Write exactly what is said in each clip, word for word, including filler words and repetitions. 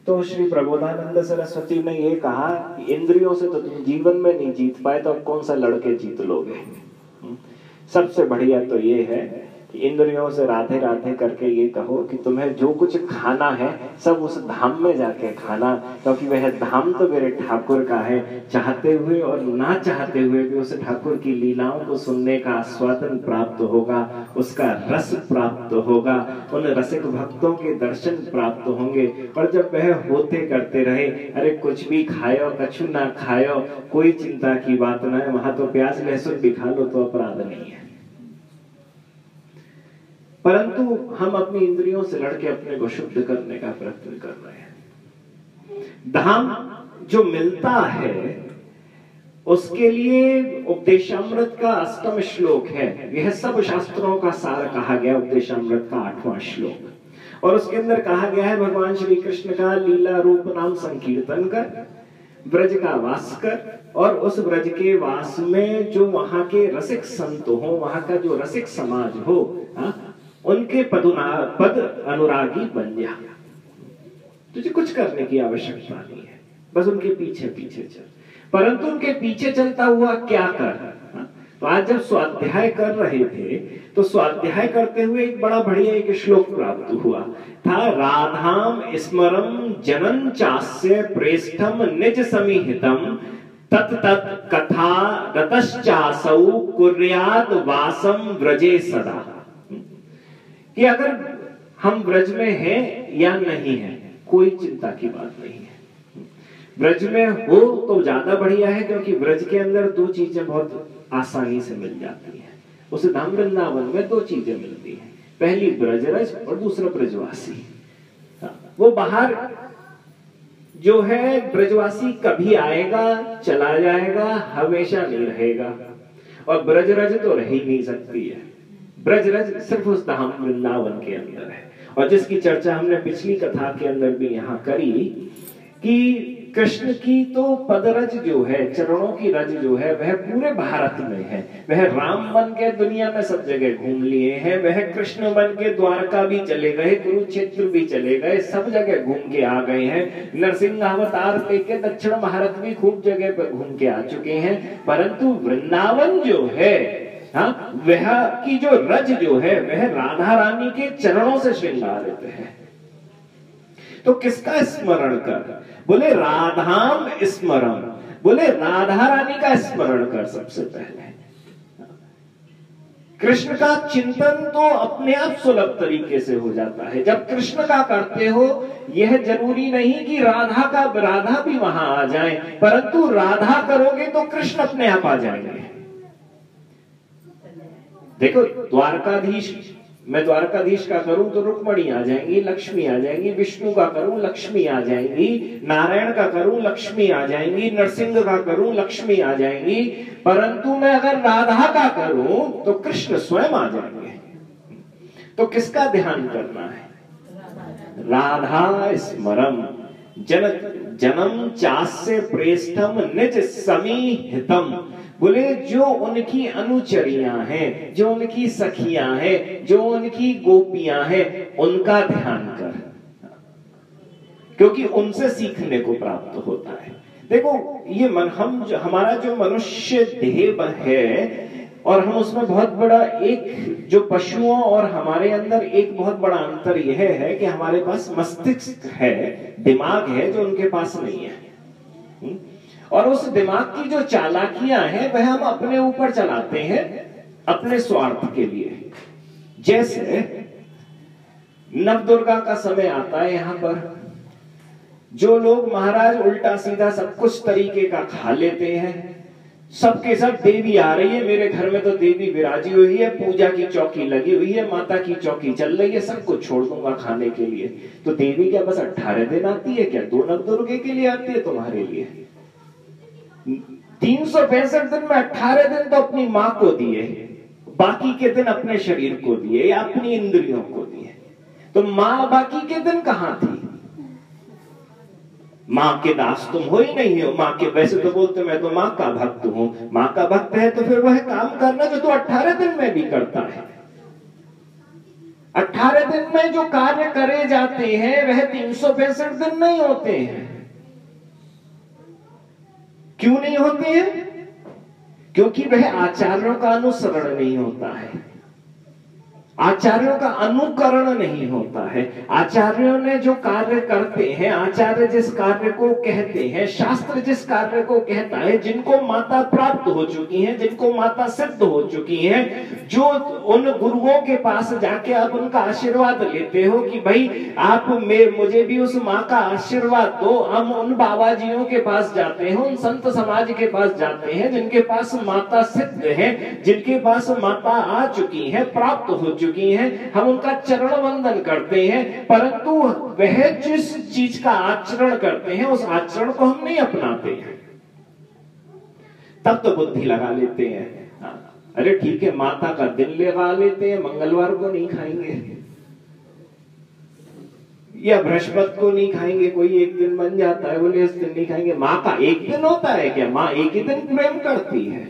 तो श्री प्रबोधानंद सरस्वती ने ये कहा कि इंद्रियों से तो तुम जीवन में नहीं जीत पाए, तो अब कौन सा लड़के जीत लोगे। सबसे बढ़िया तो ये है कि इंद्रियों से राधे राधे करके ये कहो कि तुम्हें जो कुछ खाना है सब उस धाम में जाके खाना, क्योंकि वह धाम तो मेरे ठाकुर का है। चाहते हुए और ना चाहते हुए भी उस ठाकुर की लीलाओं को सुनने का आस्वादन प्राप्त होगा, उसका रस प्राप्त होगा, उन रसिक भक्तों के दर्शन प्राप्त होंगे। और जब वह होते करते रहे, अरे कुछ भी खायो कछु ना खायो, कोई चिंता की बात ना है, वहां तो प्याज लहसुन भी खा लो तो अपराध नहीं है। परंतु हम अपनी इंद्रियों से लड़के अपने को शुद्ध करने का प्रयत्न कर रहे हैं। धाम जो मिलता है उसके लिए उपदेशामृत का अष्टम श्लोक है। यह सब शास्त्रों का सार कहा गया, उपदेशामृत का आठवां श्लोक। और उसके अंदर कहा गया है भगवान श्री कृष्ण का लीला रूप नाम संकीर्तन कर, ब्रज का वास कर, और उस ब्रज के वास में जो वहां के रसिक संत हो, वहां का जो रसिक समाज हो, हा? उनके पदुना पद अनुरागी बन जा। तुझे कुछ करने की आवश्यकता नहीं है, बस उनके पीछे पीछे चल। परंतु उनके पीछे चलता हुआ क्या कर। तो आज जब स्वाध्याय कर रहे थे तो स्वाध्याय करते हुए एक बड़ा बढ़िया एक श्लोक प्राप्त हुआ था। राधाम स्मरम जनन चास्य प्रेष्ठम निज समीहितम तत् तत् कथा रतश्चासौ कुर्याद वासम व्रजे सदा। कि अगर हम ब्रज में हैं या नहीं है कोई चिंता की बात नहीं है। ब्रज में हो तो ज्यादा बढ़िया है, क्योंकि ब्रज के अंदर दो चीजें बहुत आसानी से मिल जाती हैं। उस धाम वृंदावन में दो चीजें मिलती हैं, पहली ब्रजरज और दूसरा ब्रजवासी। वो बाहर जो है ब्रजवासी कभी आएगा चला जाएगा, हमेशा नहीं रहेगा, और ब्रजरज तो रह ही नहीं सकती है। ब्रजरज सिर्फ उस धाम वृंदावन के अंदर है। और जिसकी चर्चा हमने पिछली कथा के अंदर भी यहाँ करी कि कृष्ण की तो पदरज जो है, चरणों की रज जो है, वह पूरे भारत में है। वह राम बन के दुनिया में सब जगह घूम लिए हैं, वह कृष्ण बन के द्वारका भी चले गए, कुरुक्षेत्र भी चले गए, सब जगह घूम के आ गए हैं। नरसिंह अवतार लेके दक्षिण भारत भी खूब जगह पर घूम के आ चुके हैं। परंतु वृंदावन जो है, हाँ, वह की जो रज जो है वह राधा रानी के चरणों से श्रृंगारित है। तो किसका स्मरण कर? बोले राधाम स्मरण, बोले राधा रानी का स्मरण कर। सबसे पहले कृष्ण का चिंतन तो अपने आप सुलभ तरीके से हो जाता है जब कृष्ण का करते हो। यह जरूरी नहीं कि राधा का राधा भी वहां आ जाए, परंतु राधा करोगे तो कृष्ण अपने आप आ जाएंगे। देखो, द्वारकाधीश, मैं द्वारकाधीश का करूं तो रुक्मणी आ जाएंगी, लक्ष्मी आ जाएंगी, विष्णु का करूं लक्ष्मी आ जाएंगी, नारायण का करूं लक्ष्मी आ जाएंगी, नरसिंह का करूं लक्ष्मी आ जाएंगी। परंतु मैं अगर राधा का करूं तो कृष्ण स्वयं आ जाएंगे। तो किसका ध्यान करना है? राधा स्मरम जन जन्म चास्य प्रेष्ठम निज समीहितम। बोले जो उनकी अनुचरियां हैं, जो उनकी सखियां हैं, जो उनकी गोपियां हैं, उनका ध्यान कर, क्योंकि उनसे सीखने को प्राप्त होता है। देखो, ये मन हम जो हमारा जो मनुष्य देह है और हम उसमें बहुत बड़ा एक जो पशुओं और हमारे अंदर एक बहुत बड़ा अंतर यह है कि हमारे पास मस्तिष्क है, दिमाग है, जो उनके पास नहीं है। और उस दिमाग की जो चालाकियां हैं वह हम अपने ऊपर चलाते हैं अपने स्वार्थ के लिए। जैसे नवदुर्गा का समय आता है, यहाँ पर जो लोग महाराज उल्टा सीधा सब कुछ तरीके का खा लेते हैं, सबके सब देवी आ रही है, मेरे घर में तो देवी विराजी हुई है, पूजा की चौकी लगी हुई है, माता की चौकी चल रही है, सब कुछ छोड़ दूंगा खाने के लिए। तो देवी क्या बस अट्ठारह दिन आती है क्या? दो नवदुर्गे के लिए आती है तुम्हारे लिए? तीन सौ पैंसठ दिन में अट्ठारह दिन तो अपनी मां को दिए, बाकी के दिन अपने शरीर को दिए या अपनी इंद्रियों को दिए। तो मां बाकी के दिन कहां थी? मां के दास तुम हो ही नहीं हो। मां के, वैसे तो बोलते मैं तो मां का भक्त हूं। मां का भक्त है तो फिर वह काम करना जो तो अट्ठारह दिन में भी करता है। अठारह दिन में जो कार्य करे जाते हैं वह तीन सौ पैंसठ दिन नहीं होते हैं। क्यों नहीं होते हैं? क्योंकि वह आचार्यों का अनुसरण नहीं होता है, आचार्यों का अनुकरण नहीं होता है। आचार्यों ने जो कार्य करते हैं, आचार्य जिस कार्य को कहते हैं, शास्त्र जिस कार्य को कहता है, जिनको माता प्राप्त हो चुकी हैं, जिनको माता सिद्ध हो चुकी हैं, जो उन गुरुओं के पास जाके आप उनका आशीर्वाद लेते हो कि भाई आप में मुझे भी उस माँ का आशीर्वाद दो, हम उन बाबा जियों के पास जाते हैं, उन संत समाज के पास जाते हैं जिनके पास माता सिद्ध है, जिनके पास माता आ चुकी है, प्राप्त हो चुकी हैं, हम उनका चरण वंदन करते हैं। परंतु वह जिस चीज का आचरण करते हैं उस आचरण को हम नहीं अपनाते हैं। तब तो बुद्धि लगा लेते हैं, अरे ठीक है माता का दिन लगा लेते हैं, मंगलवार को नहीं खाएंगे या बृहस्पति को नहीं खाएंगे, कोई एक दिन बन जाता है, बोले इस दिन नहीं खाएंगे। माँ का एक दिन होता है क्या? माँ एक ही दिन प्रेम करती है,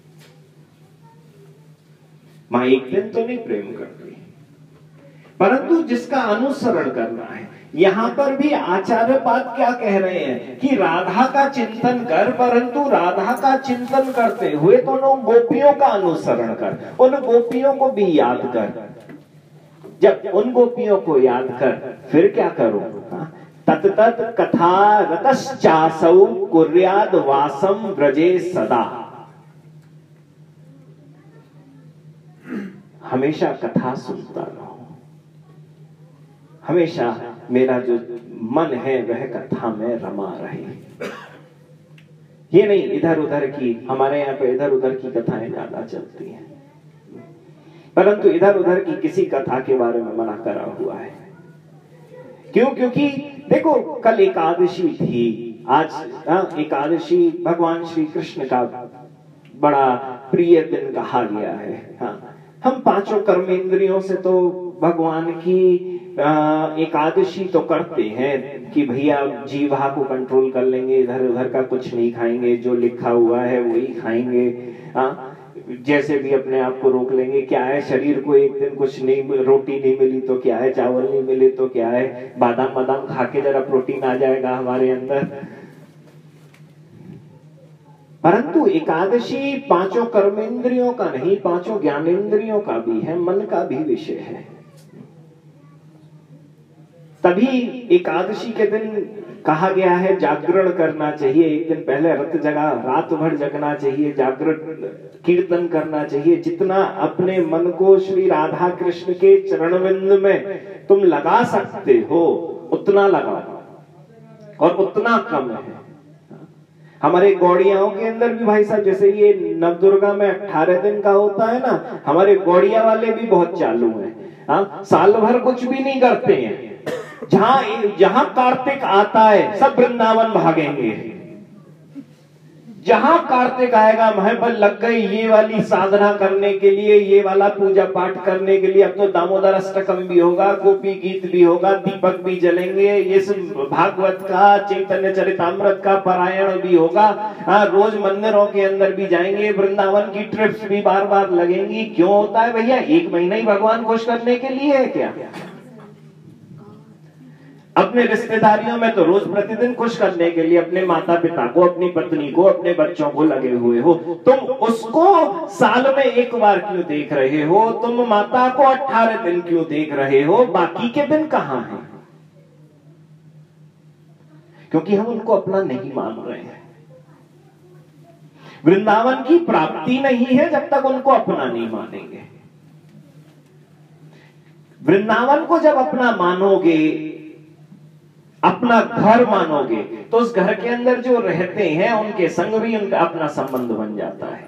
मां एक दिन तो नहीं प्रेम करती। परंतु जिसका अनुसरण करना है, यहां पर भी आचार्य पाद क्या कह रहे हैं कि राधा का चिंतन कर, परंतु राधा का चिंतन करते हुए तो उन गोपियों का अनुसरण कर, उन गोपियों को भी याद कर। जब उन गोपियों को याद कर फिर क्या करो? तत तत कथा रतश्चासौ कुर्याद वासम व्रजे सदा। हमेशा कथा सुनता रहो, हमेशा मेरा जो मन है वह कथा में रमा रहे। ये नहीं इधर उधर की, हमारे यहाँ पे इधर उधर की कथाएं ज्यादा चलती हैं, परंतु इधर उधर की किसी कथा के बारे में मना करा हुआ है। क्यों? क्योंकि देखो कल एकादशी थी, आज एकादशी भगवान श्री कृष्ण का बड़ा प्रिय दिन कहा गया है। हाँ, हम पांचों कर्मेंद्रियों से तो भगवान की एकादशी तो करते हैं कि भैया जीवा को कंट्रोल कर लेंगे, इधर उधर का कुछ नहीं खाएंगे, जो लिखा हुआ है वही खाएंगे, आ, जैसे भी अपने आप को रोक लेंगे। क्या है, शरीर को एक दिन कुछ नहीं, रोटी नहीं मिली तो क्या है, चावल नहीं मिले तो क्या है, बादाम बादाम खा के जरा प्रोटीन आ जाएगा हमारे अंदर। परंतु एकादशी पांचों कर्मेंद्रियों का नहीं, पांचों ज्ञानेंद्रियों का भी है, मन का भी विषय है। तभी एकादशी के दिन कहा गया है जागरण करना चाहिए, एक दिन पहले रत जगा, रात भर जगना चाहिए, जागरण कीर्तन करना चाहिए। जितना अपने मन को श्री राधा कृष्ण के चरणविंद में तुम लगा सकते हो उतना लगाओ, और उतना कम है। हमारे गौड़ियाओं के अंदर भी भाई साहब, जैसे ये नवदुर्गा में अठारह दिन का होता है ना, हमारे गौड़िया वाले भी बहुत चालू हैं। हाँ, साल भर कुछ भी नहीं करते हैं। जहां जहां कार्तिक आता है सब वृंदावन भागेंगे, जहां कार्तिक आएगा महबल लग गई ये वाली साधना करने के लिए, ये वाला पूजा पाठ करने के लिए। अब तो दामोदर अष्टकम भी होगा, गोपी गीत भी होगा, दीपक भी जलेंगे, ये सब भागवत का, चैतन्य चरितामृत का पारायण भी होगा। हाँ, रोज मंदिरों के अंदर भी जाएंगे, वृंदावन की ट्रिप्स भी बार बार लगेंगी। क्यों होता है भैया? एक महीना ही भगवान खुश करने के लिए है क्या? अपने रिश्तेदारियों में तो रोज प्रतिदिन खुश करने के लिए अपने माता पिता को, अपनी पत्नी को, अपने बच्चों को लगे हुए हो। तुम उसको साल में एक बार क्यों देख रहे हो? तुम माता को अठारह दिन क्यों देख रहे हो? बाकी के दिन कहां हैं? क्योंकि हम उनको अपना नहीं मान रहे हैं। वृंदावन की प्राप्ति नहीं है जब तक उनको अपना नहीं मानेंगे। वृंदावन को जब अपना मानोगे, अपना घर मानोगे, तो उस घर के अंदर जो रहते हैं उनके संग भी उनका अपना संबंध बन जाता है।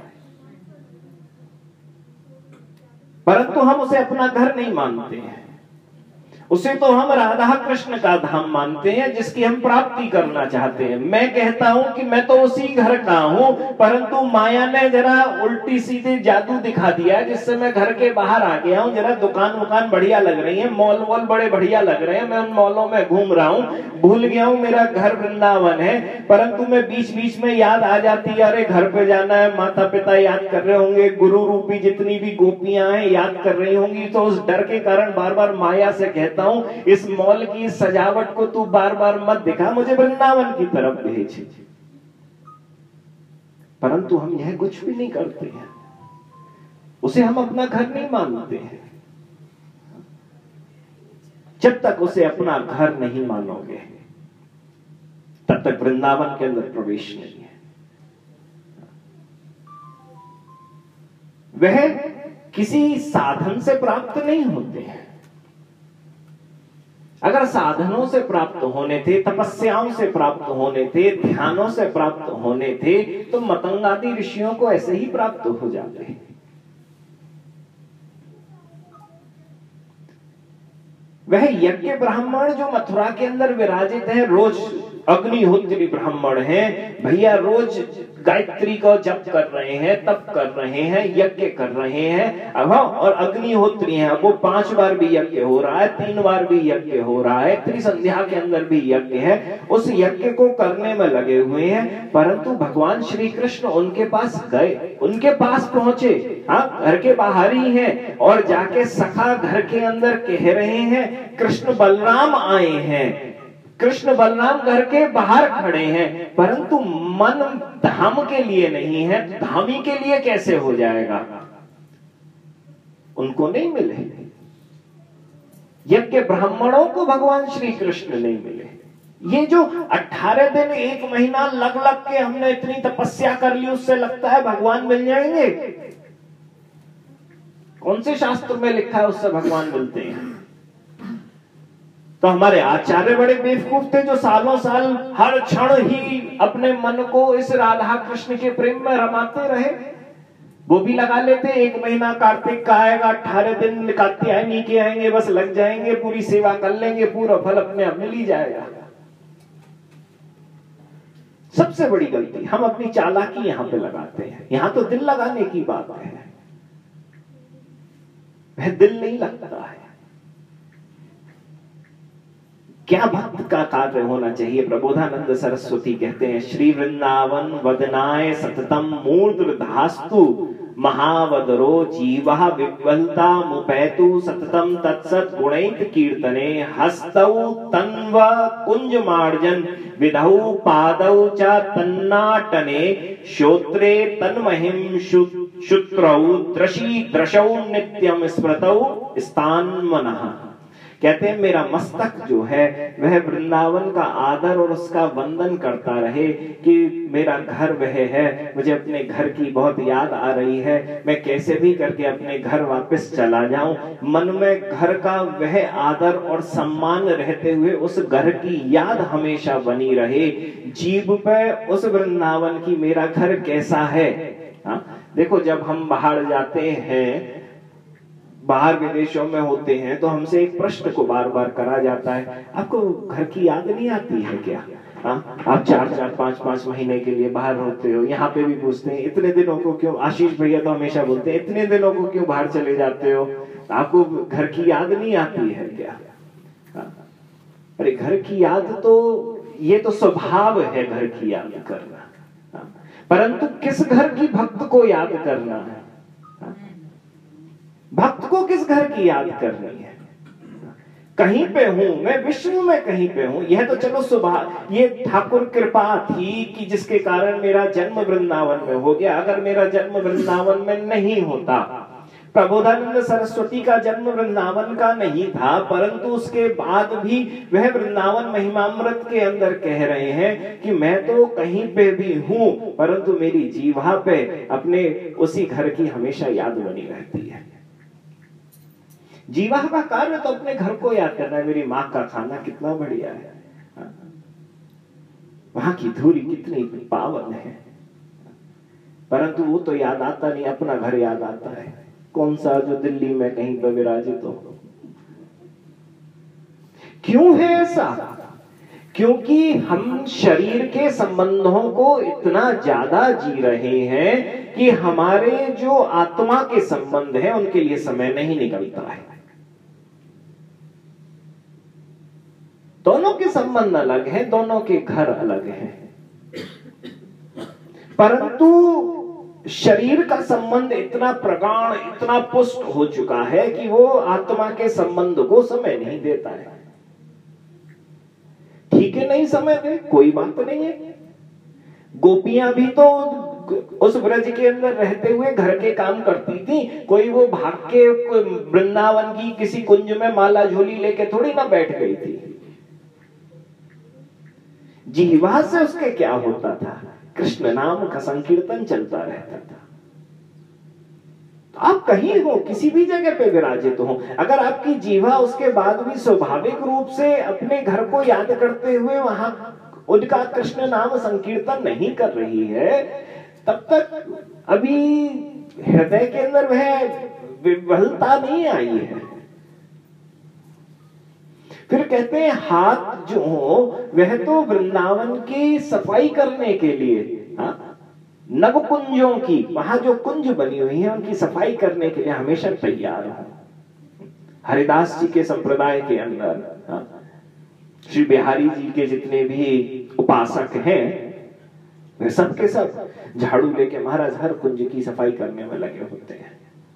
परंतु हम उसे अपना घर नहीं मानते हैं, उसे तो हम राधा कृष्ण का धाम मानते हैं जिसकी हम प्राप्ति करना चाहते हैं। मैं कहता हूं कि मैं तो उसी घर का हूं, परंतु माया ने जरा उल्टी सीधे जादू दिखा दिया जिससे मैं घर के बाहर आ गया हूं। जरा दुकान वुकान बढ़िया लग रही है, मॉल वॉल बड़े बढ़िया लग रहे हैं, मैं उन मॉलों में घूम रहा हूं, भूल गया हूं मेरा घर वृंदावन है। परंतु मैं बीच बीच में याद आ जाती है, अरे घर पे जाना है, माता पिता याद कर रहे होंगे, गुरु रूपी जितनी भी गोपियां हैं याद कर रही होंगी। तो उस डर के कारण बार बार माया से कहता हूं, इस मॉल की सजावट को तू बार बार मत दिखा, मुझे वृंदावन की तरफ भेज। परंतु हम यह कुछ भी नहीं करते हैं, उसे हम अपना घर नहीं मानते हैं। जब तक उसे अपना घर नहीं मानोगे तब तक वृंदावन के अंदर प्रवेश नहीं है। वह किसी साधन से प्राप्त नहीं होते हैं। अगर साधनों से प्राप्त होने थे, तपस्याओं से प्राप्त होने थे, ध्यानों से प्राप्त होने थे, तो मतंगादि ऋषियों को ऐसे ही प्राप्त हो जाते। वह यज्ञ ब्राह्मण जो मथुरा के अंदर विराजित है, रोज अग्निहोत्री ब्राह्मण हैं, भैया रोज गायत्री को जप कर रहे हैं, तप कर रहे हैं, यज्ञ कर रहे हैं। अब और अग्निहोत्री हैं, अब वो पांच बार भी यज्ञ हो रहा है, तीन बार भी यज्ञ हो रहा है, त्रिसंध्या के अंदर भी यज्ञ है, उस यज्ञ को करने में लगे हुए हैं। परंतु भगवान श्री कृष्ण उनके पास गए, उनके पास पहुंचे, हाँ घर के बाहर ही हैं, और जाके सखा घर के अंदर कह रहे हैं कृष्ण बलराम आए हैं। कृष्ण बलराम घर के बाहर खड़े हैं, परंतु मन धाम के लिए नहीं है, धामी के लिए कैसे हो जाएगा? उनको नहीं मिले, यज्ञ ब्राह्मणों को भगवान श्री कृष्ण नहीं मिले। ये जो अठारह दिन एक महीना लग लग के हमने इतनी तपस्या कर ली, उससे लगता है भगवान मिल जाएंगे? कौन से शास्त्र में लिखा है उससे भगवान मिलते हैं? तो हमारे आचार्य बड़े बेवकूफ थे जो सालों साल हर क्षण ही अपने मन को इस राधा कृष्ण के प्रेम में रमाते रहे। वो भी लगा लेते एक महीना कार्तिक का आएगा, अठारह दिन कात्यायनी के आएंगे, बस लग जाएंगे, पूरी सेवा कर लेंगे, पूरा फल अपने आप मिल ही जाएगा। सबसे बड़ी गलती हम अपनी चालाकी यहां पे लगाते हैं। यहां तो दिल लगाने की बात है, वह दिल नहीं लगता है। क्या भक्त का कार्य होना चाहिए? प्रबोधानंद सरस्वती कहते हैं, श्री वृंदावन वदनाय सततम मूर्धधास्तु महावदरो जीवा विवलता मुपैतु सततम तत्सत गुणैक कीर्तने हस्तौ तन्व कुंज मार्जन विधौ पादौ च तन्नाटने श्रोत्रे तन्महिम शुत्रौ दृशी दृशौ नित्यम स्मृतौ स्थानमनः। कहते हैं मेरा मस्तक जो है वह वृंदावन का आदर और उसका वंदन करता रहे कि मेरा घर वह है, मुझे अपने घर की बहुत याद आ रही है, मैं कैसे भी करके अपने घर वापस चला जाऊं। मन में घर का वह आदर और सम्मान रहते हुए उस घर की याद हमेशा बनी रहे। जीभ पे उस वृंदावन की मेरा घर कैसा है। हाँ देखो, जब हम बाहर जाते हैं, बाहर विदेशों में होते हैं, तो हमसे एक प्रश्न को बार बार करा जाता है, आपको घर की याद नहीं आती है क्या? आ? आप चार चार पांच पांच महीने के लिए बाहर होते हो। यहाँ पे भी पूछते हैं इतने दिनों को क्यों, आशीष भैया तो हमेशा बोलते हैं इतने दिनों को क्यों बाहर चले जाते हो, आपको घर की याद नहीं आती है क्या? आ? अरे घर की याद तो, ये तो स्वभाव है घर की याद करना, आ? परंतु किस घर की भक्त को याद करना है? भक्त को किस घर की याद करनी है? कहीं पे हूं मैं, विश्व में कहीं पे हूं, यह तो चलो सुबह ये ठाकुर कृपा थी कि जिसके कारण मेरा जन्म वृंदावन में हो गया। अगर मेरा जन्म वृंदावन में नहीं होता, प्रबोधानंद सरस्वती का जन्म वृंदावन का नहीं था, परंतु उसके बाद भी वह वृंदावन महिमामृत के अंदर कह रहे हैं कि मैं तो कहीं पे भी हूं, परंतु मेरी जीवा पे अपने उसी घर की हमेशा याद बनी रहती है। जीवा का कार्य तो अपने घर को याद करना है। मेरी माँ का खाना कितना बढ़िया है, वहां की धूरी कितनी पावन है, परंतु वो तो याद आता नहीं, अपना घर याद आता है। कौन सा जो दिल्ली में कहीं पर विराजित हो, क्यों है ऐसा? क्योंकि हम शरीर के संबंधों को इतना ज्यादा जी रहे हैं कि हमारे जो आत्मा के संबंध हैं उनके लिए समय नहीं निकलता है। दोनों के संबंध अलग हैं, दोनों के घर अलग हैं, परंतु शरीर का संबंध इतना प्रगाढ़, इतना पुष्ट हो चुका है कि वो आत्मा के संबंध को समय नहीं देता है। ठीक है, नहीं समय दे, कोई बात नहीं है। गोपियां भी तो उस ब्रज के अंदर रहते हुए घर के काम करती थी। कोई वो भाग के वृंदावन की किसी कुंज में माला झोली लेके थोड़ी ना बैठ गई थी। जीवा से उसके क्या होता था? कृष्ण नाम का संकीर्तन चलता रहता था। तो आप कहीं हो, किसी भी जगह पे विराजित हो, अगर आपकी जीवा उसके बाद भी स्वाभाविक रूप से अपने घर को याद करते हुए वहां उनका कृष्ण नाम संकीर्तन नहीं कर रही है, तब तक अभी हृदय के अंदर वह विह्वलता नहीं आई है। फिर कहते हैं हाथ जो हो वह तो वृंदावन की सफाई करने के लिए, हाँ, नव कुंजों की, वहां जो कुंज बनी हुई है उनकी सफाई करने के लिए हमेशा तैयार हो। हरिदास जी के संप्रदाय के अंदर, हाँ, श्री बिहारी जी के जितने भी उपासक हैं वे सब के सब झाड़ू लेके महाराज हर कुंज की सफाई करने में लगे होते हैं।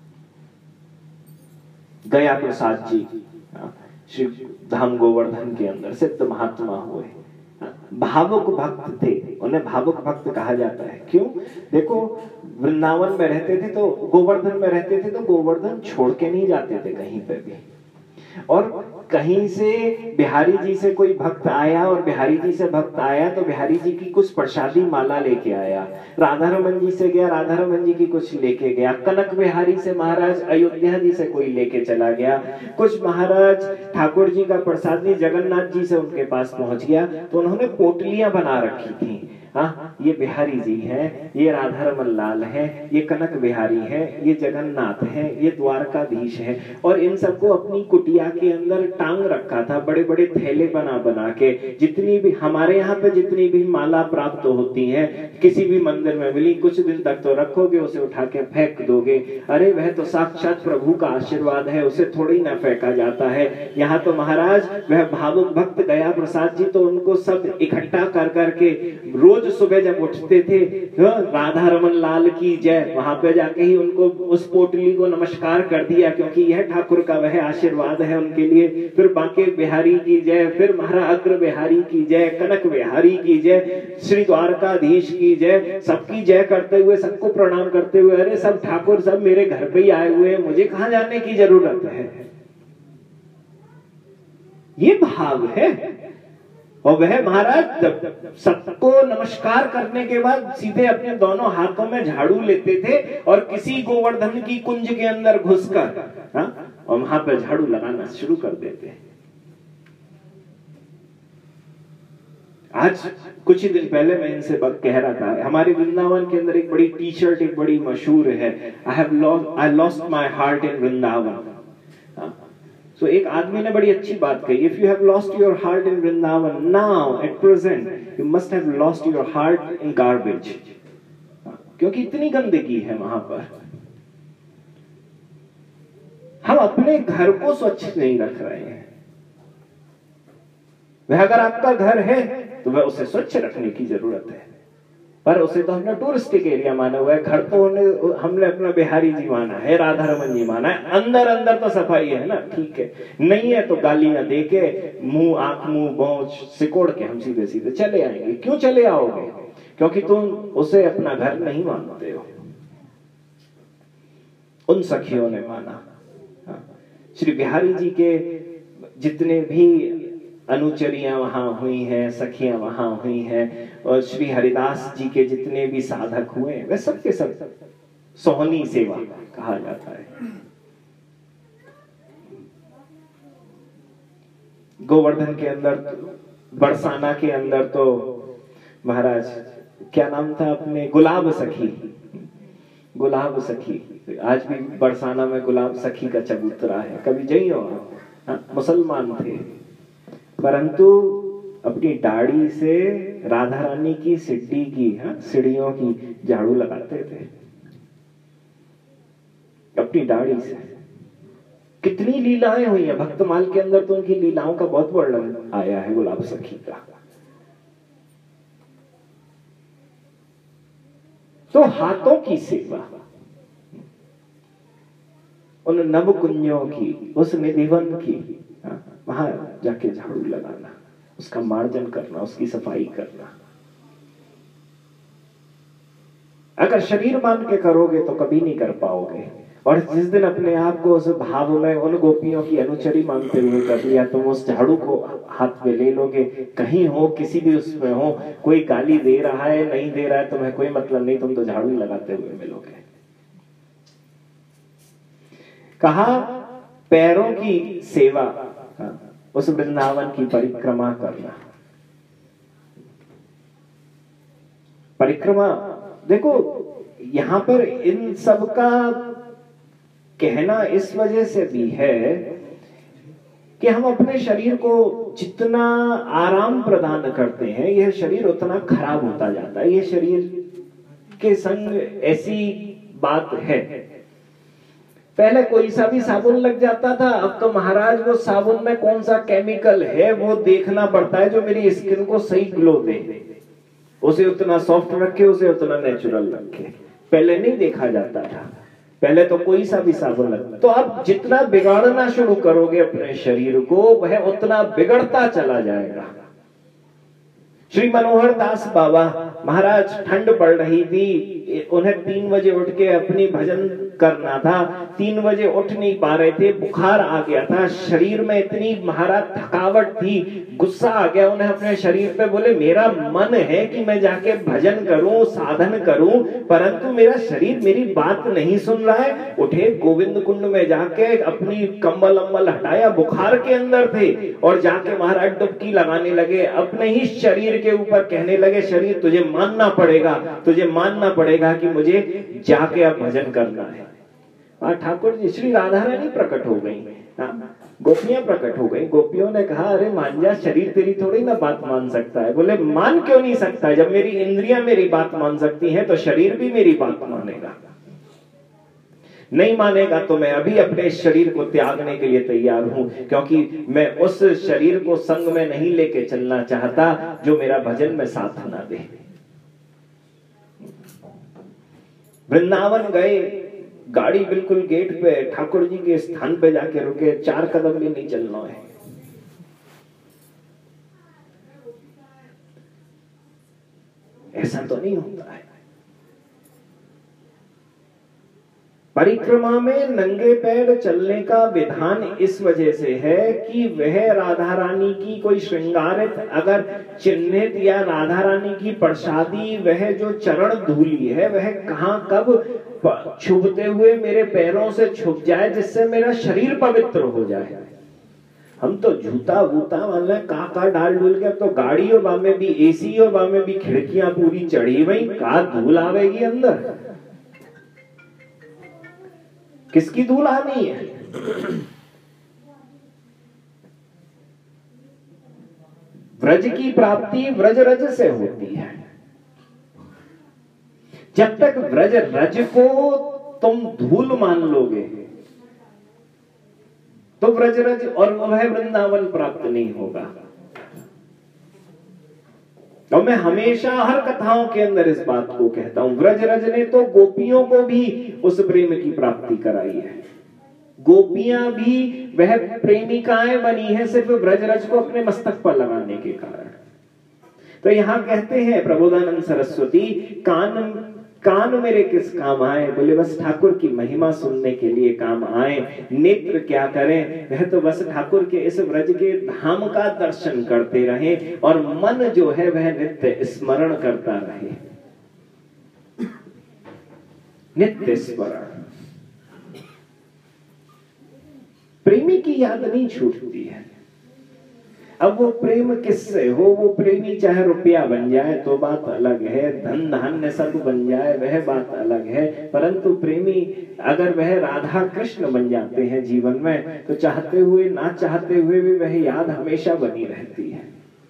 गया प्रसाद जी, हाँ, श्री धाम गोवर्धन के अंदर सिद्ध महात्मा हुए, भावुक भक्त थे, उन्हें भावुक भक्त कहा जाता है। क्यों? देखो, वृंदावन में रहते थे तो गोवर्धन में रहते थे तो गोवर्धन छोड़ के नहीं जाते थे कहीं पे भी। और कहीं से बिहारी जी से कोई भक्त आया और बिहारी जी से भक्त आया तो बिहारी जी की कुछ प्रसादी माला लेके आया। राधा रमन जी से गया, राधा रमन जी की कुछ लेके गया। कनक बिहारी से महाराज अयोध्या जी से कोई लेके चला गया। कुछ महाराज ठाकुर जी का प्रसादी जगन्नाथ जी से उनके पास पहुंच गया तो उन्होंने पोटलियां बना रखी थी। हाँ, ये बिहारी जी हैं, ये राधा रमन लाल है, ये कनक बिहारी है, ये जगन्नाथ है, ये द्वारकाधीश है। और इन सबको अपनी कुटिया के अंदर टांग रखा था, बड़े बड़े थैले बना बना के। जितनी भी हमारे यहाँ पे जितनी भी माला प्राप्त होती है, किसी भी मंदिर में मिली, कुछ दिन तक तो रखोगे, उसे उठा के फेंक दोगे। अरे वह तो साक्षात प्रभु का आशीर्वाद है, उसे थोड़ी ना फेंका जाता है। यहाँ तो महाराज वह भावुक भक्त गया प्रसाद जी तो उनको सब इकट्ठा कर करके रोज सुबह जब उठते थे, राधा रमन लाल की जय, वहां पे जाके ही उनको उस पोटली को नमस्कार कर दिया, क्योंकि यह ठाकुर का वह आशीर्वाद है उनके लिए। फिर बांके बिहारी की जय, फिर महाराज अग्र बिहारी की जय, कनक बिहारी की जय, श्री द्वारकाधीश की जय, सबकी जय करते हुए, सबको प्रणाम करते हुए, अरे सब ठाकुर सब मेरे घर पे ही आए हुए हैं, मुझे कहां जाने की जरूरत है। ये भाव है। और वह महाराज सबको नमस्कार करने के बाद सीधे अपने दोनों हाथों में झाड़ू लेते थे और किसी गोवर्धन की कुंज के अंदर घुसकर, हाँ, और वहां पर झाड़ू लगाना शुरू कर देते। आज कुछ ही दिन पहले मैं इनसे कह रहा था, हमारे वृंदावन के अंदर एक बड़ी टी शर्ट एक बड़ी मशहूर है, I have lost I lost my heart in Vrindavan. So, एक आदमी ने बड़ी अच्छी बात कही, if you have lost your heart in Vrindavan now at present you must have lost your heart in garbage. क्योंकि इतनी गंदगी है वहां पर। हम अपने घर को स्वच्छ नहीं रख रहे हैं। वह अगर आपका घर है तो वह उसे स्वच्छ रखने की जरूरत है, पर उसे तो हमने टूरिस्टिक एरिया माना हुआ है। घर तो हमने अपना बिहारी जी माना है, राधा रमन जी माना है। अंदर अंदर तो सफाई है ना, ठीक है, नहीं है तो गालियां दे के मुंह आंख मुंह बहुत सिकोड़ के हम सीधे सीधे चले आएंगे। क्यों चले आओगे? क्योंकि तुम उसे अपना घर नहीं मानते हो। उन सखियों ने माना। श्री बिहारी जी के जितने भी अनुचरियां वहां हुई हैं, सखियां वहां हुई हैं, और श्री हरिदास जी के जितने भी साधक हुए वे सब के सब सोहनी सेवा कहा जाता है। गोवर्धन के अंदर, बरसाना के अंदर तो महाराज क्या नाम था अपने, गुलाब सखी, गुलाब सखी। आज भी बरसाना में गुलाब सखी का चबूतरा है, कभी जाइए। मुसलमान थे, परंतु अपनी दाढ़ी से राधा रानी की सिड्डी की, हाँ, सीढ़ियों की झाड़ू लगाते थे अपनी दाढ़ी से। कितनी लीलाएं हुई हैं भक्तमाल के अंदर, तो उनकी लीलाओं का बहुत वर्णन आया है गुलाब सखी का। तो हाथों की सेवा, उन नवकुंजों की, उस निधिवन की, वहां जाके झाड़ू लगाना, उसका मार्जन करना, उसकी सफाई करना। अगर शरीर मान के करोगे तो कभी नहीं कर पाओगे। और जिस दिन अपने आप को उस भाव में उन गोपियों की अनुचरी मानते हुए कर लिया, तुम उस झाड़ू को हाथ में ले लोगे। कहीं हो, किसी भी उसमें हो, कोई गाली दे रहा है नहीं दे रहा है, तुम्हें कोई मतलब नहीं, तुम तो झाड़ू लगाते हुए मिलोगे। कहा पैरों की सेवा, उस वृंदावन की परिक्रमा करना। परिक्रमा देखो, यहां पर इन सब का कहना इस वजह से भी है कि हम अपने शरीर को जितना आराम प्रदान करते हैं, यह शरीर उतना खराब होता जाता है। यह शरीर के संग ऐसी बात है। पहले कोई सा भी साबुन लग जाता था, अब तो महाराज वो साबुन में कौन सा केमिकल है वो देखना पड़ता है जो मेरी स्किन को सही ग्लो दे। उसे उतना सॉफ्ट रखे, उसे उतना नेचुरल रखे। पहले नहीं देखा जाता था, पहले तो कोई सा भी साबुन लगता। तो अब जितना बिगाड़ना शुरू करोगे अपने शरीर को, वह उतना बिगड़ता चला जाएगा। श्री मनोहर दास बाबा महाराज, ठंड पड़ रही थी, उन्हें तीन बजे उठ के अपनी भजन करना था। तीन बजे उठ नहीं पा रहे थे, बुखार आ गया था, शरीर में इतनी महाराज थकावट थी, गुस्सा आ गया उन्हें अपने शरीर पे। बोले मेरा मन है कि मैं जाके भजन करूं, साधन करूं, परंतु मेरा शरीर मेरी बात नहीं सुन रहा है। उठे, गोविंद कुंड में जाके अपनी कंबल अम्बल हटाया, बुखार के अंदर थे, और जाके महाराज डुबकी लगाने लगे। अपने ही शरीर के ऊपर कहने लगे, शरीर तुझे मानना पड़ेगा, तुझे मानना पड़ेगा कि मुझे जाके अब भजन करना है। और ठाकुर जी, श्री राधा रानी प्रकट हो गई, गोपियां प्रकट हो गई। गोपियों ने कहा, अरे मान जा, शरीर तेरी थोड़ी ना बात मान सकता है। बोले मान क्यों नहीं सकता है? जब मेरी इंद्रियां मेरी बात मान सकती हैं तो शरीर भी मेरी बात मानेगा। नहीं मानेगा तो मैं अभी अपने शरीर को त्यागने के लिए तैयार हूं, क्योंकि मैं उस शरीर को संग में नहीं लेके चलना चाहता जो मेरा भजन में साथ ना दे। वृंदावन गए, गाड़ी बिल्कुल गेट पे ठाकुर जी के स्थान पे जाके रुके, चार कदम भी नहीं चलना है। ऐसा तो नहीं होता है। परिक्रमा में नंगे पैर चलने का विधान इस वजह से है कि वह राधा रानी की कोई श्रृंगारित अगर चिन्हित या राधा रानी की प्रसादी, वह जो चरण धूली है, वह कहां कब छुपते हुए मेरे पैरों से छुप जाए, जिससे मेरा शरीर पवित्र हो जाए। हम तो जूता वूता मान लें का का डाल डूल के, अब तो गाड़ी और बामे भी एसी और बामे भी खिड़कियां पूरी चढ़ी हुई, का धूल आवेगी अंदर? किसकी धूल आनी है? व्रज की प्राप्ति व्रज रज से होती है। जब तक व्रज रज को तुम धूल मान लोगे तो व्रज रज और वह वृंदावन प्राप्त नहीं होगा। और मैं हमेशा हर कथाओं के अंदर इस बात को कहता हूं, व्रज रज ने तो गोपियों को भी उस प्रेम की प्राप्ति कराई है। गोपियां भी वह प्रेमिकाएं बनी है सिर्फ व्रज रज को अपने मस्तक पर लगाने के कारण। तो यहां कहते हैं प्रबोधानंद सरस्वती, कान कान मेरे किस काम आए? बोले बस ठाकुर की महिमा सुनने के लिए काम आए। नेत्र क्या करें? वह तो बस ठाकुर के इस व्रज के धाम का दर्शन करते रहे, और मन जो है वह नित्य स्मरण करता रहे। नित्य स्मरण, प्रेमी की याद नहीं छूटती है। अब वो प्रेम किससे हो, वो प्रेमी चाहे रुपया बन जाए तो बात अलग है, धन धान्य सब बन जाए वह बात अलग है, परंतु प्रेमी अगर वह राधा कृष्ण बन जाते हैं जीवन में तो चाहते हुए ना चाहते हुए भी वह याद हमेशा बनी रहती है।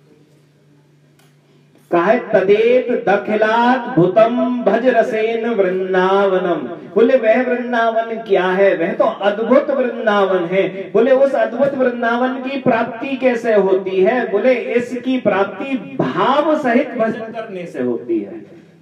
काहे तदेत दखिलात भूतम भज रसेन वृंदावनम, बोले वह वृंदावन क्या है, वह तो अद्भुत वृंदावन है। बोले उस अद्भुत वृंदावन की प्राप्ति कैसे होती है, बोले इसकी प्राप्ति भाव सहित भजन करने से होती है।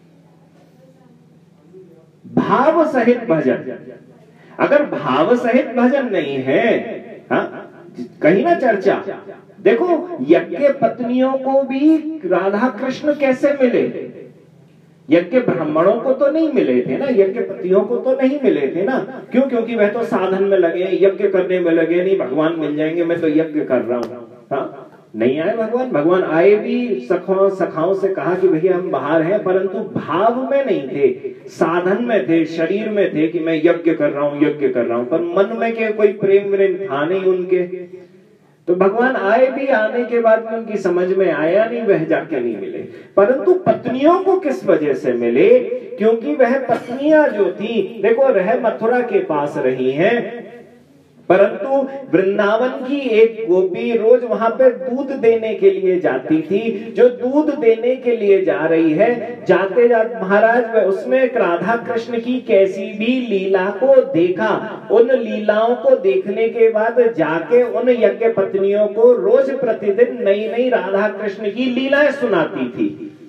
भाव सहित भजन, अगर भाव सहित भजन नहीं है, हाँ कहीं ना चर्चा। देखो यज्ञ पत्नियों को भी राधा कृष्ण कैसे मिले, यज्ञ ब्राह्मणों को तो नहीं मिले थे ना, यज्ञ पतियों को तो नहीं मिले थे ना। क्यों? क्योंकि वह तो साधन में लगे, यज्ञ करने में लगे, नहीं भगवान मिल जाएंगे, मैं तो यज्ञ कर रहा हूं। हाँ नहीं आए भगवान, भगवान आए भी सखाओं सखाओं से कहा कि भैया हम बाहर हैं, परंतु भाव में नहीं थे, साधन में थे, शरीर में थे कि मैं यज्ञ कर रहा हूं यज्ञ कर रहा हूं, पर मन में के कोई प्रेम प्रेम था नहीं उनके। तो भगवान आए भी, आने के बाद में उनकी समझ में आया नहीं, वह जाके नहीं मिले। परंतु पत्नियों को किस वजह से मिले, क्योंकि वह पत्नियां जो थी, देखो रह मथुरा के पास रही हैं, परंतु वृंदावन की एक गोपी रोज वहां पे दूध देने के लिए जाती थी। जो दूध देने के लिए जा रही है, जाते जाते महाराज उसमें एक राधा कृष्ण की कैसी भी लीला को देखा। उन लीलाओं को देखने के बाद जाके उन यज्ञ पत्नियों को रोज प्रतिदिन नई नई राधा कृष्ण की लीलाएं सुनाती थी,